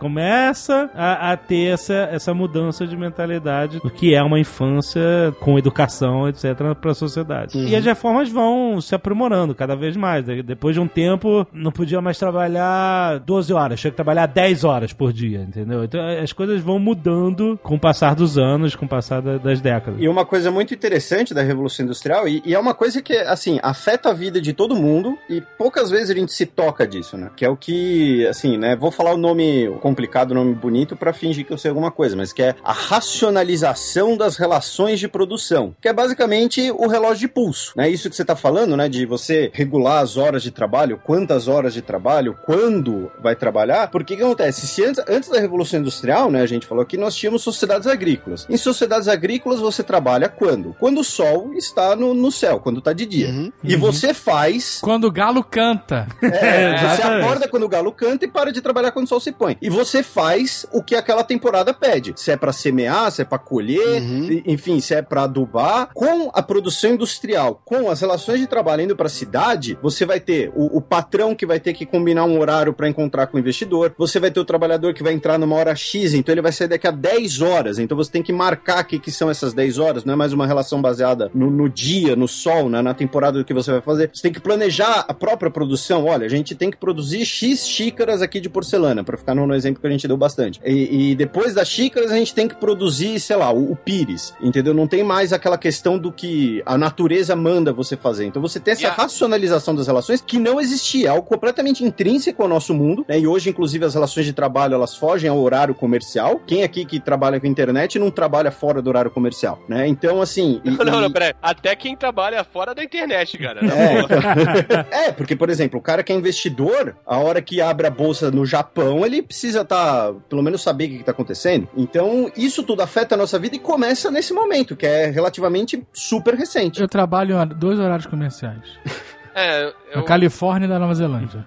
Começa a ter essa mudança de mentalidade do que é uma infância com educação, etc., para a sociedade. Uhum. E as reformas vão se aprimorando cada vez mais. Depois de um tempo, não podia mais trabalhar 12 horas, tinha que trabalhar 10 horas por dia, entendeu? Então as coisas vão mudando com o passar dos anos, com o passar das décadas. E uma coisa muito interessante da Revolução Industrial, e é uma coisa que, assim, afeta a vida de todo mundo, e poucas vezes a gente se toca disso, né? Que é o que, assim, né? Vou falar o nome complicado, o nome bonito, pra fingir que eu sei alguma coisa, mas que é a racionalização das relações de produção, que é basicamente o relógio de pulso, né? Isso que você tá falando, né? De você regular as horas de trabalho, quantas horas de trabalho, quando vai trabalhar, porque o que acontece? Se antes da Revolução Industrial, né? A gente falou aqui, nós tínhamos sociedades agrícolas. Em sociedades agrícolas, você trabalha quando? Quando o sol está no céu, quando tá de dia. E você faz... Quando o galo canta. Você acorda quando o galo canta e para de trabalhar quando o sol se põe. E você faz o que aquela temporada pede. Se é pra semear, se é pra colher, enfim, se é pra adubar. Com a produção industrial, com as relações de trabalho indo pra cidade, você vai ter o patrão que vai ter que combinar um horário pra encontrar com o investidor. Você vai ter o trabalhador que vai entrar numa hora X, então ele vai sair daqui a 10 horas. Então você tem que marcar o que são essas 10 horas. Não é mais uma relação baseada no dia, no sol, né, na temporada do que você vai fazer. Você tem que planejar a própria produção. Olha, a gente tem que produzir X xícaras aqui de porcelana, pra ficar no exemplo que a gente deu bastante. E depois das xícaras a gente tem que produzir, sei lá, o pires, entendeu? Não tem mais aquela questão do que a natureza manda você fazer. Então você tem essa racionalização das relações que não existia, algo completamente intrínseco ao nosso mundo, né? E hoje, inclusive, as relações de trabalho, elas fogem ao horário comercial. Quem aqui que trabalha com internet não trabalha fora do horário comercial, né? Então, assim... Não, peraí. Até quem trabalha fora da internet, cara. Porque, por exemplo, o cara que é investidor, a hora que abre a bolsa no Japão, ele precisa pelo menos saber o que está acontecendo. Então, isso tudo afeta a nossa vida e começa nesse momento, que é relativamente super recente. Eu trabalho em 2 horários comerciais. Na Califórnia e da Nova Zelândia.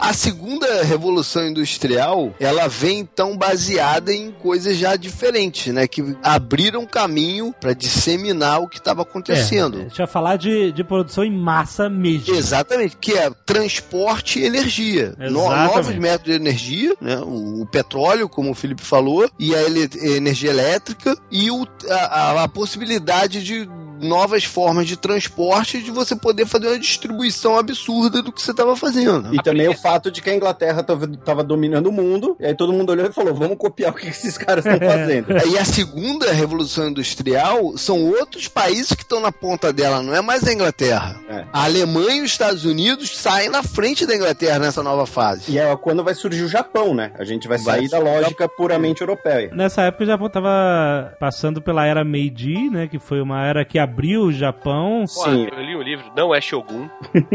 A segunda revolução industrial, ela vem então baseada em coisas já diferentes, né? Que abriram caminho para disseminar o que estava acontecendo. Deixa eu falar de produção em massa mesmo. Exatamente, que é transporte e energia. Novos métodos de energia, né? O petróleo, como o Felipe falou, e a energia elétrica, e a possibilidade de novas formas de transporte, de você poder fazer uma distribuição absurda do que você estava fazendo. E também o fato de que a Inglaterra estava dominando o mundo, e aí todo mundo olhou e falou, vamos copiar o que esses caras estão fazendo. E a segunda revolução industrial são outros países que estão na ponta dela, não é mais a Inglaterra. A Alemanha e os Estados Unidos saem na frente da Inglaterra nessa nova fase. E é quando vai surgir o Japão, né? A gente vai sair da lógica puramente europeia. Nessa época o Japão estava passando pela era Meiji, né? Que foi uma era que abriu o Japão. Sim. Eu li o livro, não é Shogun.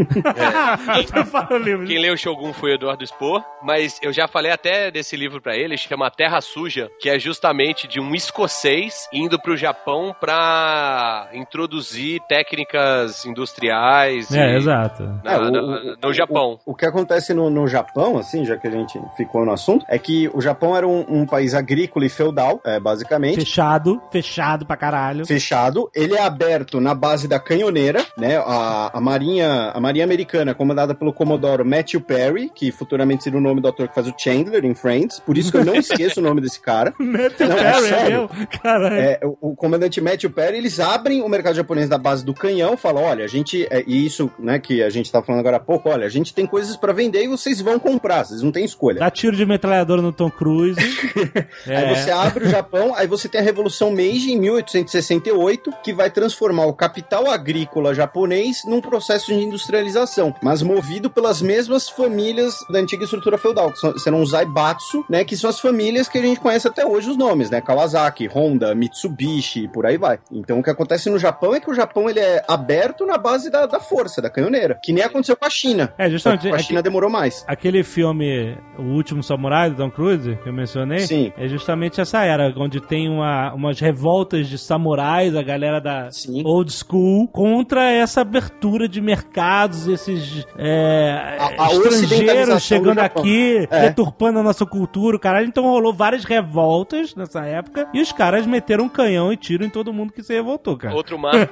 Quem leu o Shogun foi o Eduardo Spohr, mas eu já falei até desse livro pra ele, chama Terra Suja, que é justamente de um escocês indo pro Japão pra introduzir técnicas industriais. Exato. No Japão. O que acontece no Japão, assim, já que a gente ficou no assunto, é que o Japão era um país agrícola e feudal, basicamente. Fechado pra caralho. Fechado. Ele é aberto na base da canhoneira, né? A Marinha Americana, comandada pelo Comodoro Matthew Perry, que futuramente seria o nome do ator que faz o Chandler em Friends, por isso que eu não esqueço o nome desse cara. Matthew Perry, caralho. O comandante Matthew Perry, eles abrem o mercado japonês da base do canhão, falam, olha, a gente, e isso, né, que a gente tá falando agora há pouco, olha, a gente tem coisas pra vender e vocês vão comprar, vocês não têm escolha. Dá tiro de metralhadora no Tom Cruise. Aí você abre o Japão, aí você tem a Revolução Meiji em 1868, que vai transformar o capital agrícola japonês num processo de industrialização, mas movido pelas mesmas famílias da antiga estrutura feudal, que serão os Zaibatsu, né, que são as famílias que a gente conhece até hoje os nomes, né, Kawasaki, Honda, Mitsubishi, por aí vai. Então o que acontece no Japão é que o Japão ele é aberto na base da força, da canhoneira, que nem aconteceu com a China. Justamente. A China demorou mais. Aquele filme O Último Samurai, do Tom Cruise, que eu mencionei, sim, é justamente essa era, onde tem umas revoltas de samurais, a galera da old school, contra essa abertura de mercados, esses estrangeiros chegando aqui, deturpando a nossa cultura, caralho. Então rolou várias revoltas nessa época, e os caras meteram um canhão e tiro em todo mundo que se revoltou, cara. Outro marco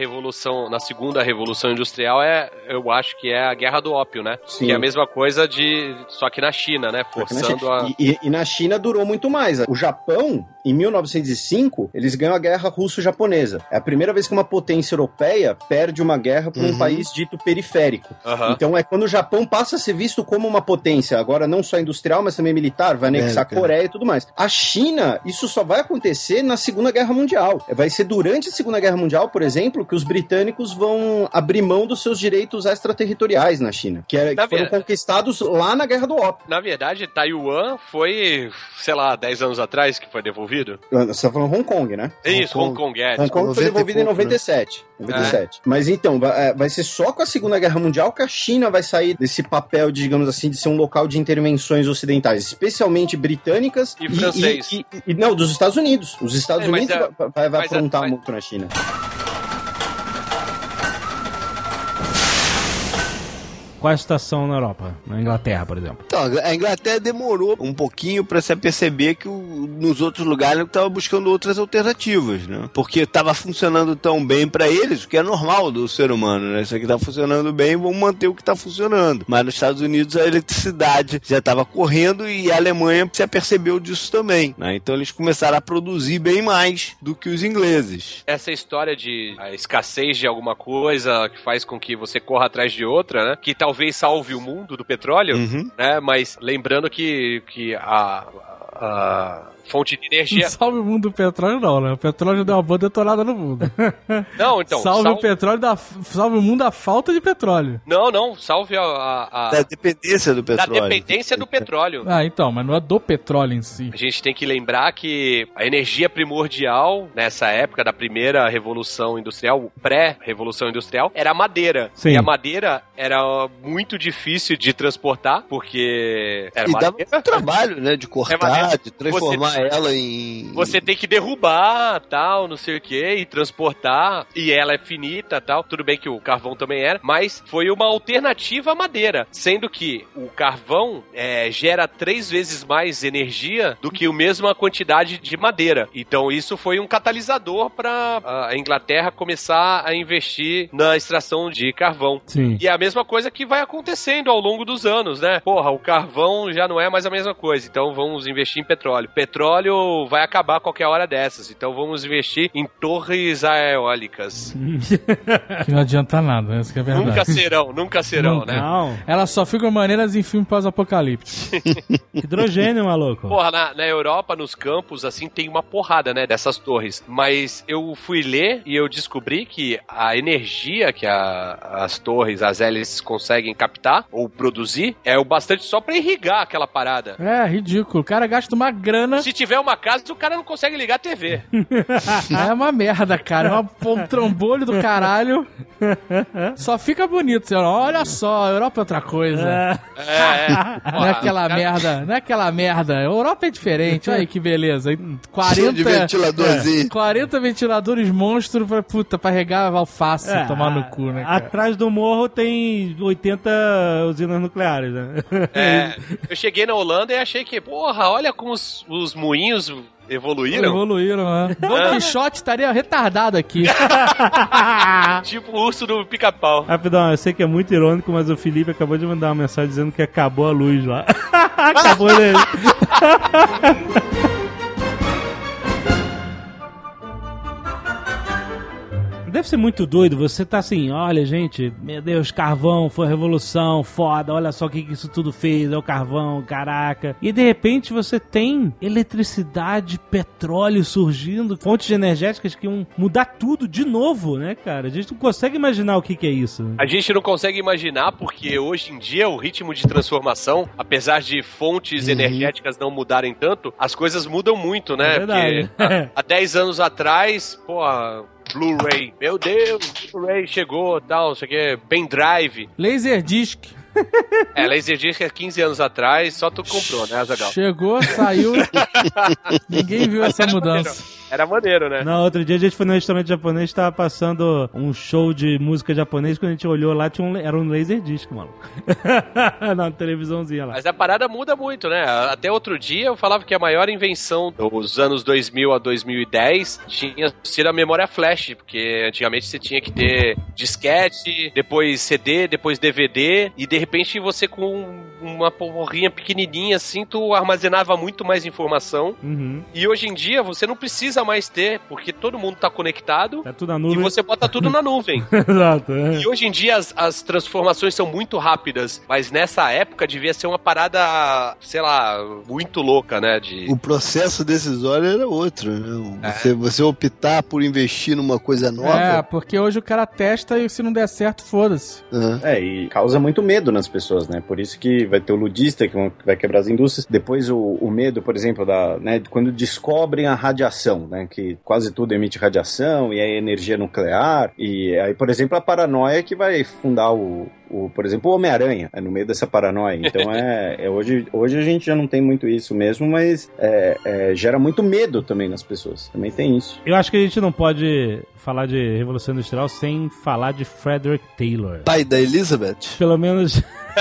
na segunda revolução industrial eu acho que é a Guerra do Ópio, né? Sim. Que é a mesma coisa só que na China, né? Forçando E na China durou muito mais. O Japão, em 1905, eles ganham a Guerra Russo-Japonesa. É a primeira vez que uma potência europeia perde uma guerra por um país dito periférico. Então é quando o Japão passa a ser visto como uma potência, agora não só industrial, mas também militar, vai anexar a Coreia e tudo mais. A China, isso só vai acontecer na Segunda Guerra Mundial. Vai ser durante a Segunda Guerra Mundial, por exemplo, que os britânicos vão abrir mão dos seus direitos extraterritoriais na China, que foram conquistados lá na Guerra do Ópio. Na verdade, Taiwan foi, sei lá, 10 anos atrás que foi devolvido. Você tá falando Hong Kong, né? Isso, Hong Kong, Hong Kong foi devolvido em 97. 97. Mas então, vai ser só com a Segunda Guerra Mundial que a China vai sair desse papel, digamos assim, de ser um local de intervenções ocidentais, especialmente britânicas e francês. Não, dos Estados Unidos. Os Estados Unidos vai afrontar muito na China. Qual a situação na Europa? Na Inglaterra, por exemplo? Então, a Inglaterra demorou um pouquinho pra se perceber que nos outros lugares ele estava buscando outras alternativas, né? Porque estava funcionando tão bem pra eles, o que é normal do ser humano, né? Isso aqui tá funcionando bem, vamos manter o que tá funcionando. Mas nos Estados Unidos a eletricidade já estava correndo e a Alemanha se apercebeu disso também, né? Então eles começaram a produzir bem mais do que os ingleses. Essa história de a escassez de alguma coisa que faz com que você corra atrás de outra, né? Que talvez salve o mundo do petróleo, né? Mas lembrando que a fonte de energia... Não salve o mundo do petróleo não, né? O petróleo deu uma boa detonada no mundo. Não, então... Salve o petróleo, salve o mundo da falta de petróleo. Não, salve da dependência do petróleo. Da dependência do petróleo. Então, mas não é do petróleo em si. A gente tem que lembrar que a energia primordial, nessa época da primeira revolução industrial, pré-revolução industrial, era a madeira. Sim. E a madeira era muito difícil de transportar, porque era madeira. E dava um trabalho, né, de cortar. de transformar ela em... Você tem que derrubar, tal, não sei o que, e transportar, e ela é finita, tal. Tudo bem que o carvão também era, mas foi uma alternativa à madeira, sendo que o carvão gera 3 vezes mais energia do que a mesma quantidade de madeira. Então isso foi um catalisador para a Inglaterra começar a investir na extração de carvão. Sim. E é a mesma coisa que vai acontecendo ao longo dos anos, né? Porra, o carvão já não é mais a mesma coisa, então vamos investir em petróleo. Petróleo vai acabar a qualquer hora dessas, então vamos investir em torres eólicas. Que não adianta nada, essa que é a verdade. Nunca serão, né? Não. Elas só ficam maneiras em filme pós-apocalipse. Hidrogênio, maluco. Porra, na Europa, nos campos, assim, tem uma porrada, né, dessas torres. Mas eu fui ler e eu descobri que a energia que as torres, as hélices conseguem captar ou produzir é o bastante só pra irrigar aquela parada. É, ridículo. O cara gasta uma grana. Se tiver uma casa, o cara não consegue ligar a TV. É uma merda, cara. É um trambolho do caralho. Só fica bonito. Você olha só, a Europa é outra coisa. Não é aquela merda. Não é aquela merda. A Europa é diferente. Olha aí que beleza. 40 de ventiladorzinho. 40 ventiladores monstros pra regar alface, tomar no cu, né, cara? Atrás do morro tem 80 usinas nucleares, né? Eu cheguei na Holanda e achei que, porra, olha como os moinhos evoluíram. Né? Don Quixote estaria retardado aqui. Tipo o urso do pica-pau. Rapidão, eu sei que é muito irônico, mas o Felipe acabou de mandar uma mensagem dizendo que acabou a luz lá. Acabou ele. Deve ser muito doido, você tá assim, olha gente, meu Deus, carvão, foi revolução, foda, olha só o que isso tudo fez, é o carvão, caraca. E de repente você tem eletricidade, petróleo surgindo, fontes energéticas que iam mudar tudo de novo, né, cara? A gente não consegue imaginar o que é isso. A gente não consegue imaginar porque hoje em dia o ritmo de transformação, apesar de fontes energéticas não mudarem tanto, as coisas mudam muito, né? É verdade. Porque há 10 anos atrás, Blu-ray, meu Deus, Blu-ray chegou, tal, não sei o que, pendrive. Laserdisc. Laserdisc é 15 anos atrás, só tu comprou, né, Azaghal? Chegou, saiu, ninguém viu essa mudança. Era maneiro, né? Não, outro dia a gente foi num restaurante japonês e tava passando um show de música japonês, quando a gente olhou lá, era um Laserdisc, maluco. Na televisãozinha lá. Mas a parada muda muito, né? Até outro dia eu falava que a maior invenção dos anos 2000 a 2010 tinha sido a memória flash, porque antigamente você tinha que ter disquete, depois CD, depois DVD, e de repente você com uma porrinha pequenininha assim, tu armazenava muito mais informação. E hoje em dia você não precisa mais ter, porque todo mundo tá conectado. Tá tudo na nuvem. E você bota tudo na nuvem. Exato. E hoje em dia as transformações são muito rápidas, mas nessa época devia ser uma parada, sei lá, muito louca, né? O processo decisório era outro, né? Você optar por investir numa coisa nova. Porque hoje o cara testa e se não der certo, foda-se. E causa muito medo nas pessoas, né? Por isso que vai ter o ludista que vai quebrar as indústrias. Depois o medo, por exemplo, quando descobrem a radiação, né? Que quase tudo emite radiação e é energia nuclear. E aí, por exemplo, a paranoia que vai fundar por exemplo, o Homem-Aranha, no meio dessa paranoia. Então, hoje a gente já não tem muito isso mesmo, mas gera muito medo também nas pessoas. Também tem isso. Eu acho que a gente não pode falar de Revolução Industrial sem falar de Frederick Taylor. Pai da Elizabeth? Pelo menos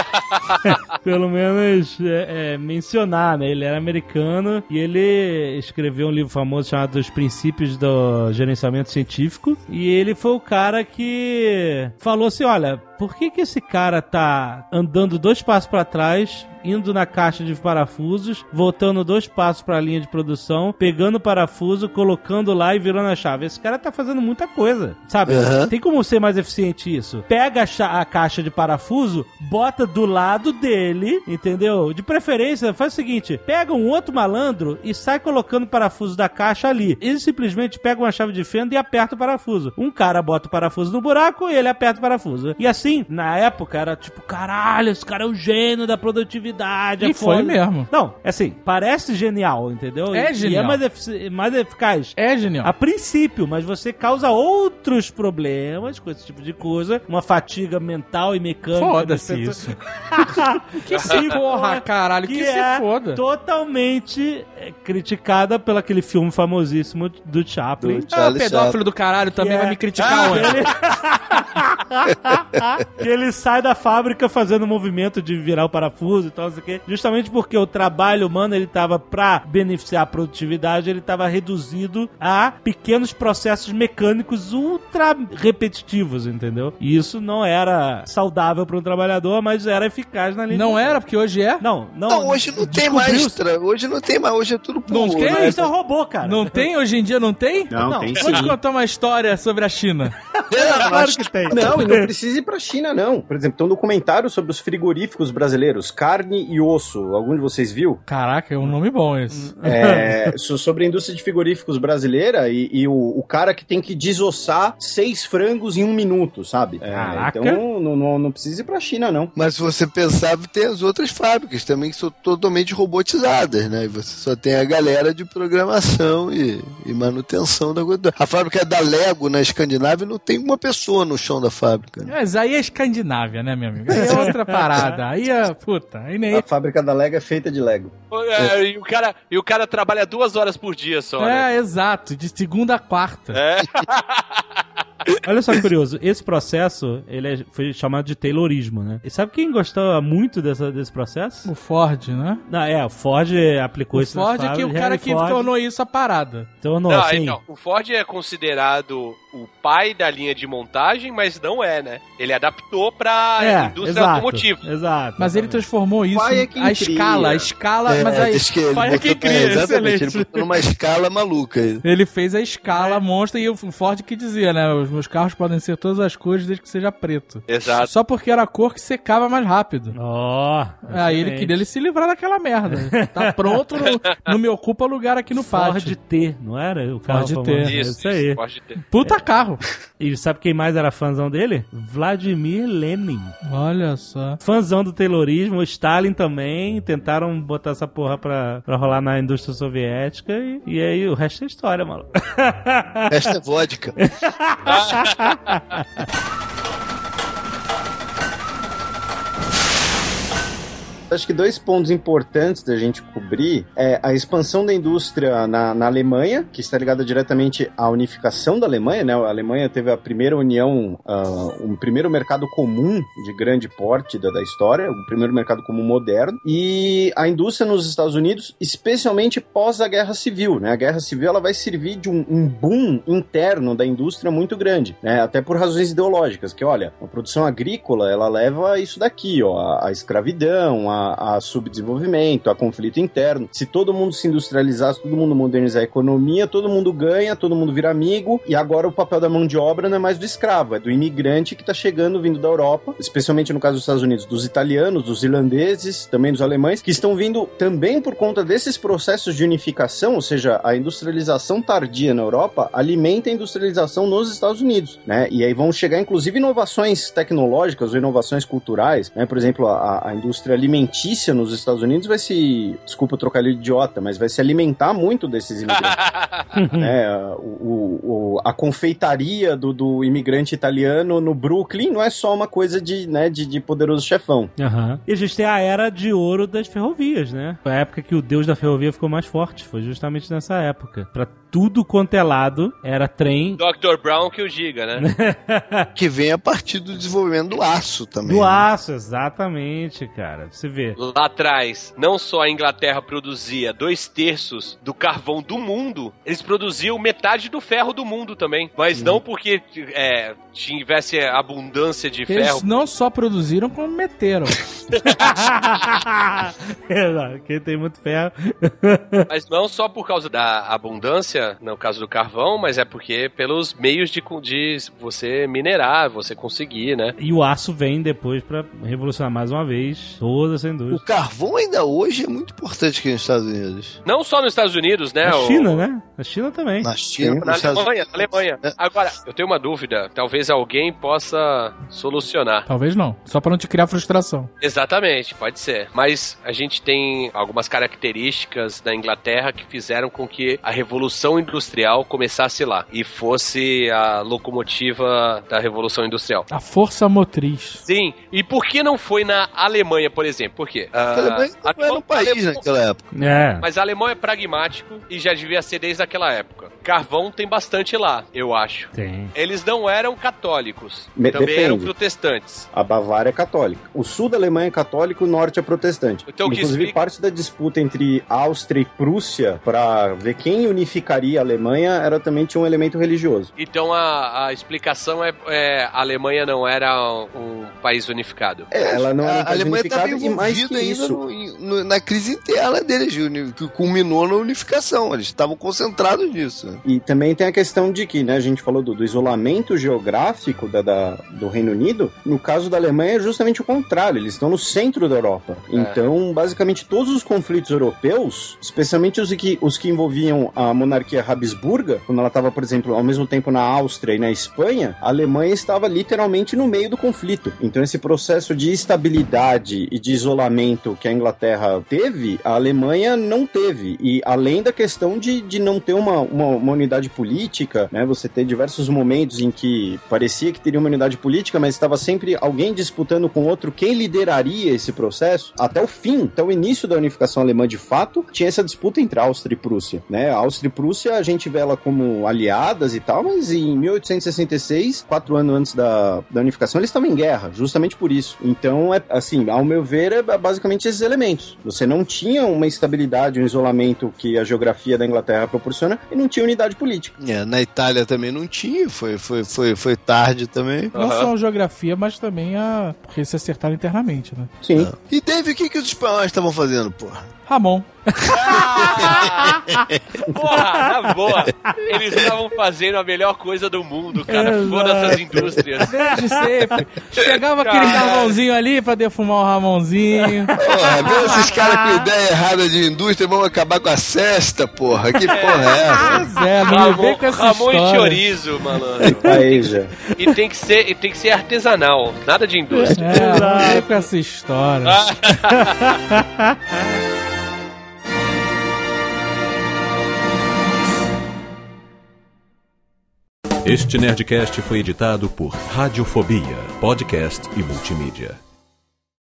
mencionar, né? Ele era americano e ele escreveu um livro famoso chamado Os Princípios do Gerenciamento Científico, e ele foi o cara que falou assim, olha, por que esse cara tá andando 2 passos para trás, indo na caixa de parafusos, voltando 2 passos para a linha de produção, pegando o parafuso, colocando lá e virando a chave? Esse cara tá fazendo muita coisa, sabe? Tem como ser mais eficiente isso? Pega a caixa de parafuso, bota do lado dele, entendeu? De preferência, faz o seguinte, pega um outro malandro e sai colocando o parafuso da caixa ali. Ele simplesmente pega uma chave de fenda e aperta o parafuso. Um cara bota o parafuso no buraco e ele aperta o parafuso. E assim, na época, era tipo, caralho, esse cara é o gênio da produtividade, produtividade. E foi mesmo. Não, assim, parece genial, entendeu? É genial. E é mais eficaz. É genial. A princípio, mas você causa outros problemas com esse tipo de coisa, uma fatiga mental e mecânica. Foda-se isso. Que se porra, caralho, que se foda. Totalmente criticada pelo aquele filme famosíssimo do Chaplin. Pedófilo do caralho também vai me criticar hoje. Que ele sai da fábrica fazendo o movimento de virar o parafuso e tal, não sei o quê. Justamente porque o trabalho humano, ele tava pra beneficiar a produtividade, ele tava reduzido a pequenos processos mecânicos ultra repetitivos, entendeu? E isso não era saudável para um trabalhador, mas era eficaz na linha. Não era, porque hoje é? Não, hoje não tem mais. Hoje não tem mais, hoje é tudo Não puro. tem? Isso é um robô, cara. Não tem? Hoje em dia não tem? Não, tem Vou te sim. contar uma história sobre a China. Claro que tem. Não, e não precisa ir pra China, não. Por exemplo, tem um documentário sobre os frigoríficos brasileiros, Carne e Osso. Algum de vocês viu? Caraca, é um nome bom esse. Sobre a indústria de frigoríficos brasileira e o cara que tem que desossar 6 frangos em 1 minuto, sabe? Caraca. Então não precisa ir pra China, não. Mas se você pensar, tem as outras fábricas também que são totalmente robotizadas, né? E você só tem a galera de programação e manutenção da coisa. A fábrica da Lego na Escandinávia não tem uma pessoa no chão da fábrica. Né? Mas aí é Escandinávia, né, meu amigo? Aí é outra parada. Aí é, puta, aí nem... A fábrica da Lego é feita de Lego. E o cara trabalha 2 horas por dia só, né? Exato, de segunda a quarta. Olha só que curioso, esse processo, ele foi chamado de Taylorismo, né? E sabe quem gostava muito desse processo? O Ford, né? Não, o Ford aplicou isso nas Ford é fábricas. que o cara que tornou isso a parada. Assim, o Ford é considerado o pai da linha de montagem, mas não é, né? Ele adaptou pra indústria automotiva. Exato. Mas ele transformou isso a escala, mas aí pai é quem cria, exatamente, excelente. ele botou numa escala maluca. Ele fez a escala monstra e o Ford que dizia, né? Os meus carros podem ser todas as cores desde que seja preto. Exato. Só porque era a cor que secava mais rápido. Aí ele queria se livrar daquela merda. Tá pronto, não me ocupa lugar aqui no pátio. Ford T, não era? O carro Ford T. Isso aí. Ford T. Puta carro. E sabe quem mais era fãzão dele? Vladimir Lenin. Olha só. Fãzão do Taylorismo, o Stalin também. Tentaram botar essa porra pra rolar na indústria soviética. E aí o resto é história, maluco. O resto é vodka. Acho que 2 pontos importantes da gente cobrir é a expansão da indústria na Alemanha, que está ligada diretamente à unificação da Alemanha, né? A Alemanha teve a primeira união, um primeiro mercado comum de grande porte da história, o primeiro mercado comum moderno, e a indústria nos Estados Unidos, especialmente pós a Guerra Civil, né? A Guerra Civil ela vai servir de um boom interno da indústria muito grande, né? Até por razões ideológicas, que olha, a produção agrícola, ela leva isso daqui, ó, a escravidão, a subdesenvolvimento, a conflito interno. Se todo mundo se industrializasse, todo mundo modernizar a economia, todo mundo ganha, todo mundo vira amigo, e agora o papel da mão de obra não é mais do escravo, é do imigrante que tá chegando, vindo da Europa, especialmente no caso dos Estados Unidos, dos italianos, dos irlandeses, também dos alemães, que estão vindo também por conta desses processos de unificação, ou seja, a industrialização tardia na Europa alimenta a industrialização nos Estados Unidos, né? E aí vão chegar, inclusive, inovações tecnológicas ou inovações culturais, né? Por exemplo, a indústria alimentícia nos Estados Unidos vai se, desculpa trocar ele idiota, mas vai se alimentar muito desses imigrantes. Né? A confeitaria do imigrante italiano no Brooklyn não é só uma coisa de poderoso chefão. Uhum. E a gente tem a era de ouro das ferrovias, né? Foi a época que o deus da ferrovia ficou mais forte. Foi justamente nessa época. Pra tudo quanto é lado, era trem. Dr. Brown que o diga, né? Que vem a partir do desenvolvimento do aço também. Do aço, exatamente, cara. Você vê. Lá atrás, não só a Inglaterra produzia 2/3 do carvão do mundo, eles produziam metade do ferro do mundo também. Mas não porque tivesse abundância de ferro. Eles não só produziram, como meteram. Quem tem muito ferro. Mas não só por causa da abundância, no caso do carvão, mas é porque pelos meios de você minerar, você conseguir, né? E o aço vem depois pra revolucionar mais uma vez toda essa indústria. O carvão ainda hoje é muito importante aqui nos Estados Unidos. Não só nos Estados Unidos, né? Na China, né? Na China também. Na China, na Alemanha. Agora, eu tenho uma dúvida. Talvez alguém possa solucionar. Talvez não. Só pra não te criar frustração. Exatamente, pode ser. Mas a gente tem algumas características da Inglaterra que fizeram com que a Revolução Industrial começasse lá e fosse a locomotiva da Revolução Industrial. A força motriz. Sim, e por que não foi na Alemanha, por exemplo? Por quê? A Alemanha não era um país naquela época. Mas a Alemanha é pragmático e já devia ser desde aquela época. Carvão tem bastante lá, eu acho. Tem. Eles não eram católicos, também Depende. eram protestantes. A Bavária é católica. O sul da Alemanha é católico, o norte é protestante. Então, Inclusive, parte da disputa entre Áustria e Prússia para ver quem unificaria a Alemanha era também tinha um elemento religioso. Então a explicação é a Alemanha não era um país unificado. Ela não era um A país Alemanha estava unificado e mais envolvida que ainda isso. na crise interna deles, que culminou na unificação. Eles estavam concentrados nisso. E também tem a questão de que, né, a gente falou do isolamento geográfico do Reino Unido. No caso da Alemanha é justamente o contrário, eles estão no centro da Europa. Então, basicamente, todos os conflitos europeus, especialmente os que envolviam a monarquia Habsburga, quando ela estava, por exemplo, ao mesmo tempo na Áustria e na Espanha, a Alemanha estava literalmente no meio do conflito. Então, esse processo de estabilidade e de isolamento que a Inglaterra teve, a Alemanha não teve. E além da questão de não ter uma unidade política, né, você ter diversos momentos em que parecia que teria uma unidade política, mas estava sempre alguém disputando com outro quem lideraria esse processo, até o fim, até o início da unificação alemã de fato, tinha essa disputa entre Áustria e Prússia, né? A Áustria e Prússia, a gente vê ela como aliadas e tal, mas em 1866, 4 anos antes da unificação, eles estavam em guerra, justamente por isso. Então, assim, ao meu ver, é basicamente esses elementos. Você não tinha uma estabilidade, um isolamento que a geografia da Inglaterra proporciona e não tinha unidade política. Na Itália também não tinha, foi tarde também. Não só a geografia, mas também porque se acertaram internamente, né? Sim. E Dave, o que os espanhóis estavam fazendo, porra? Ramon. Porra, na boa. Eles estavam fazendo a melhor coisa do mundo, cara. Foda essas indústrias. Desde sempre. Pegava aquele carvãozinho ali pra defumar o Ramonzinho. Porra, vê esses caras com ideia errada de indústria, vão acabar com a cesta, porra. Que porra é essa? Pois é, não vem com essa Ramon história. e chorizo, malandro. Aí já. E tem que ser artesanal, nada de indústria. Não vem com essa história. Este Nerdcast foi editado por Radiofobia, podcast e multimídia.